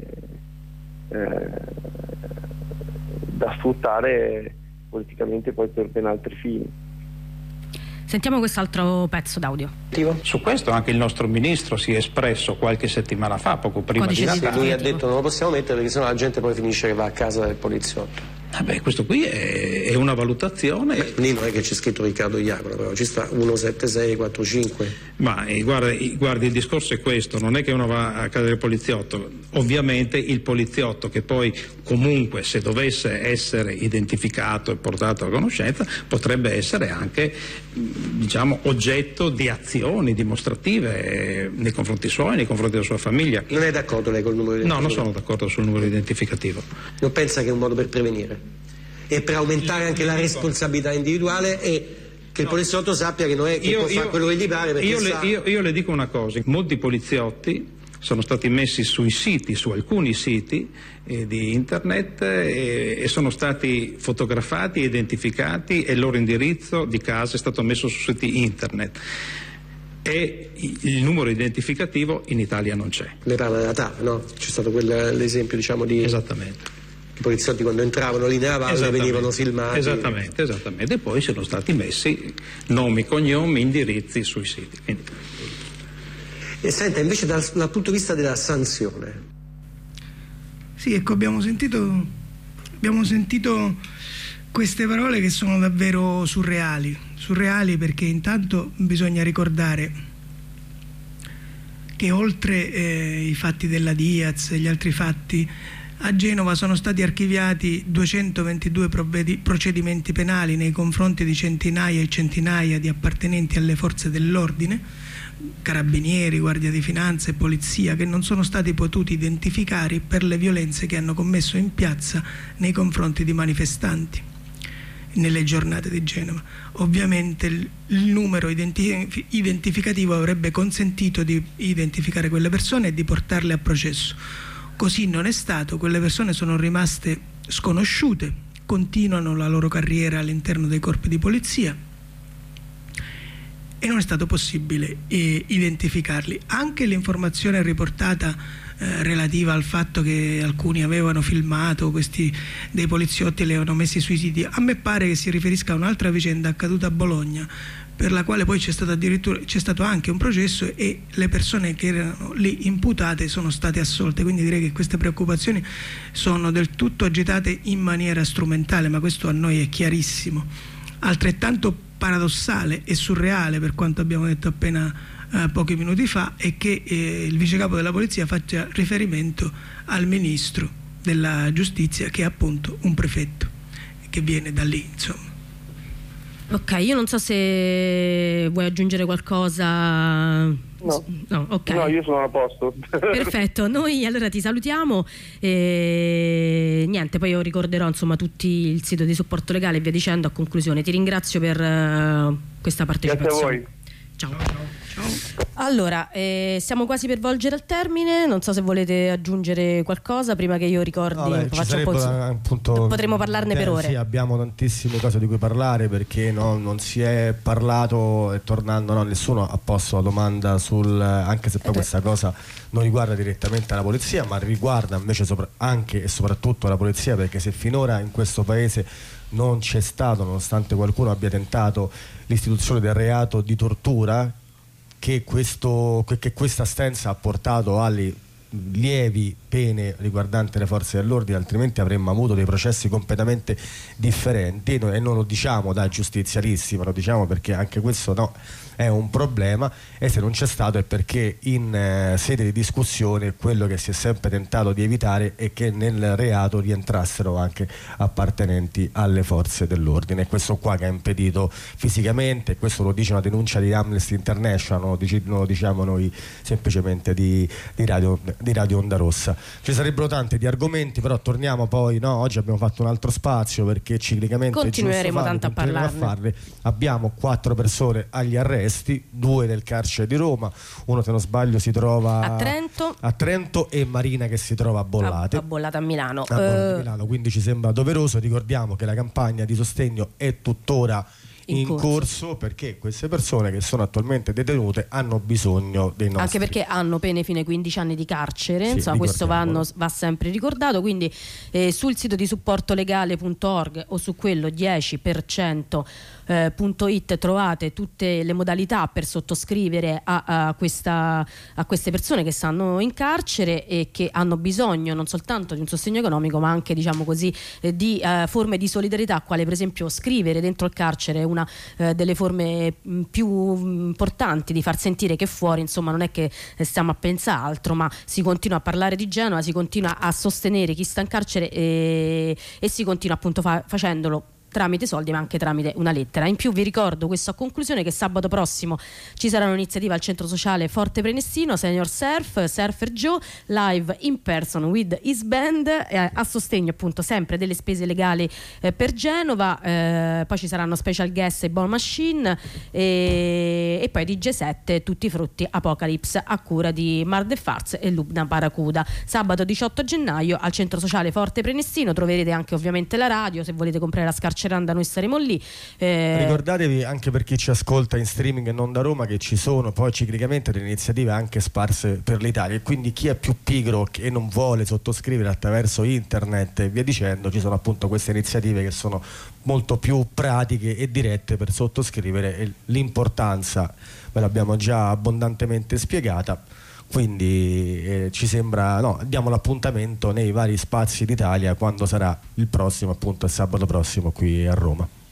da sfruttare politicamente poi per ben altri fini. Sentiamo quest'altro pezzo d'audio. Su questo anche il nostro ministro si è espresso qualche settimana fa, poco prima di Natale. Lui ha detto non lo possiamo mettere perché sennò la gente poi finisce che va a casa del poliziotto. Questo qui è una valutazione. Lì non è che c'è scritto Riccardo Iacono, però ci sta 17645. Ma guardi, il discorso è questo, non è che uno va a casa del poliziotto. Ovviamente il poliziotto, che poi comunque se dovesse essere identificato e portato a conoscenza, potrebbe essere anche oggetto di azioni dimostrative nei confronti suoi, nei confronti della sua famiglia. Non è d'accordo lei col numero identificativo? No, non sono d'accordo sul numero identificativo. Non pensa che è un modo per prevenire e per aumentare anche la responsabilità individuale e che il poliziotto sappia che non è che può fare quello che gli pare, perché io le dico una cosa: molti poliziotti sono stati messi sui siti, su alcuni siti di internet e sono stati fotografati, identificati e il loro indirizzo di casa è stato messo su siti internet. E il numero identificativo in Italia non c'è. Ne parla della TAV, no? C'è stato l'esempio di... Esattamente. I poliziotti quando entravano lì nella valle venivano filmati. Esattamente. E poi sono stati messi nomi, cognomi, indirizzi sui siti. Quindi... E senta, invece dal punto di vista della sanzione. Sì, ecco, abbiamo sentito queste parole che sono davvero surreali perché intanto bisogna ricordare che oltre i fatti della Diaz e gli altri fatti, a Genova sono stati archiviati 222 procedimenti penali nei confronti di centinaia e centinaia di appartenenti alle forze dell'ordine, carabinieri, guardia di finanza e polizia, che non sono stati potuti identificare per le violenze che hanno commesso in piazza nei confronti di manifestanti nelle giornate di Genova. Ovviamente il numero identificativo avrebbe consentito di identificare quelle persone e di portarle a processo. Così non è stato, quelle persone sono rimaste sconosciute, continuano la loro carriera all'interno dei corpi di polizia e non è stato possibile identificarli. Anche l'informazione riportata relativa al fatto che alcuni avevano filmato dei poliziotti e li avevano messi sui siti, a me pare che si riferisca a un'altra vicenda accaduta a Bologna, per la quale poi c'è stato anche un processo e le persone che erano lì imputate sono state assolte. Quindi direi che queste preoccupazioni sono del tutto agitate in maniera strumentale, ma questo a noi è chiarissimo. Altrettanto paradossale e surreale, per quanto abbiamo detto appena pochi minuti fa, è che il vicecapo della polizia faccia riferimento al ministro della giustizia, che è appunto un prefetto che viene da lì, insomma. Ok, io non so se vuoi aggiungere qualcosa. No, okay. No, io sono a posto. Perfetto, noi allora ti salutiamo e niente, poi io ricorderò tutti il sito di supporto legale e via dicendo. A conclusione ti ringrazio per questa partecipazione. Grazie a voi. Ciao. Allora, siamo quasi per volgere al termine, non so se volete aggiungere qualcosa prima che io ricordi. Potremmo parlarne per ore. Sì, abbiamo tantissime cose di cui parlare, perché non si è parlato, e tornando, nessuno ha posto la domanda anche se poi questa cosa non riguarda direttamente la polizia, ma riguarda invece anche e soprattutto la polizia, perché se finora in questo paese non c'è stato, nonostante qualcuno abbia tentato l'istituzione del reato di tortura, che questa assenza ha portato alle lievi pene riguardanti le forze dell'ordine, altrimenti avremmo avuto dei processi completamente differenti, e non lo diciamo da giustizialisti, ma lo diciamo perché anche questo è un problema, e se non c'è stato è perché in sede di discussione quello che si è sempre tentato di evitare è che nel reato rientrassero anche appartenenti alle forze dell'ordine, e questo qua che ha impedito fisicamente, questo lo dice una denuncia di Amnesty International, non lo diciamo noi semplicemente di Radio Onda Rossa. ci sarebbero tanti di argomenti, però torniamo poi, no? Oggi abbiamo fatto un altro spazio perché ciclicamente continueremo tanto a parlarne. Abbiamo 4 persone agli arresti, 2 nel carcere di Roma, uno se non sbaglio si trova a Trento e Marina che si trova a Bollate. A Bollate a Milano. Quindi ci sembra doveroso. Ricordiamo che la campagna di sostegno è tuttora in corso, perché queste persone che sono attualmente detenute hanno bisogno dei nostri, anche perché hanno pene fino ai 15 anni di carcere, insomma questo va sempre ricordato. Quindi sul sito di supportolegale.org o su quello 10%.it trovate tutte le modalità per sottoscrivere a queste persone che stanno in carcere e che hanno bisogno non soltanto di un sostegno economico, ma anche, diciamo così, di forme di solidarietà, quale per esempio scrivere dentro il carcere, una delle forme più importanti di far sentire che fuori, insomma, non è che stiamo a pensare altro, ma si continua a parlare di Genova, si continua a sostenere chi sta in carcere e si continua appunto facendolo tramite soldi, ma anche tramite una lettera. In più vi ricordo questo a conclusione, che sabato prossimo ci sarà un'iniziativa al centro sociale Forte Prenestino, Senior Surfer Joe, live in person with his band, a sostegno appunto sempre delle spese legali per Genova. Poi ci saranno special guest e Ball Machine e poi DJ 7 Tutti i frutti Apocalypse a cura di Mar de Farz e Lubna Paracuda. Sabato 18 gennaio al centro sociale Forte Prenestino. Troverete anche ovviamente la radio, se volete comprare la scarceranda noi saremo lì. Ricordatevi, anche per chi ci ascolta in streaming e non da Roma, che ci sono poi ciclicamente delle iniziative anche sparse per l'Italia, e quindi chi è più pigro e non vuole sottoscrivere attraverso internet e via dicendo, ci sono appunto queste iniziative che sono molto più pratiche e dirette per sottoscrivere, e l'importanza ve l'abbiamo già abbondantemente spiegata. Quindi ci sembra, diamo l'appuntamento nei vari spazi d'Italia quando sarà il prossimo, appunto il sabato prossimo qui a Roma.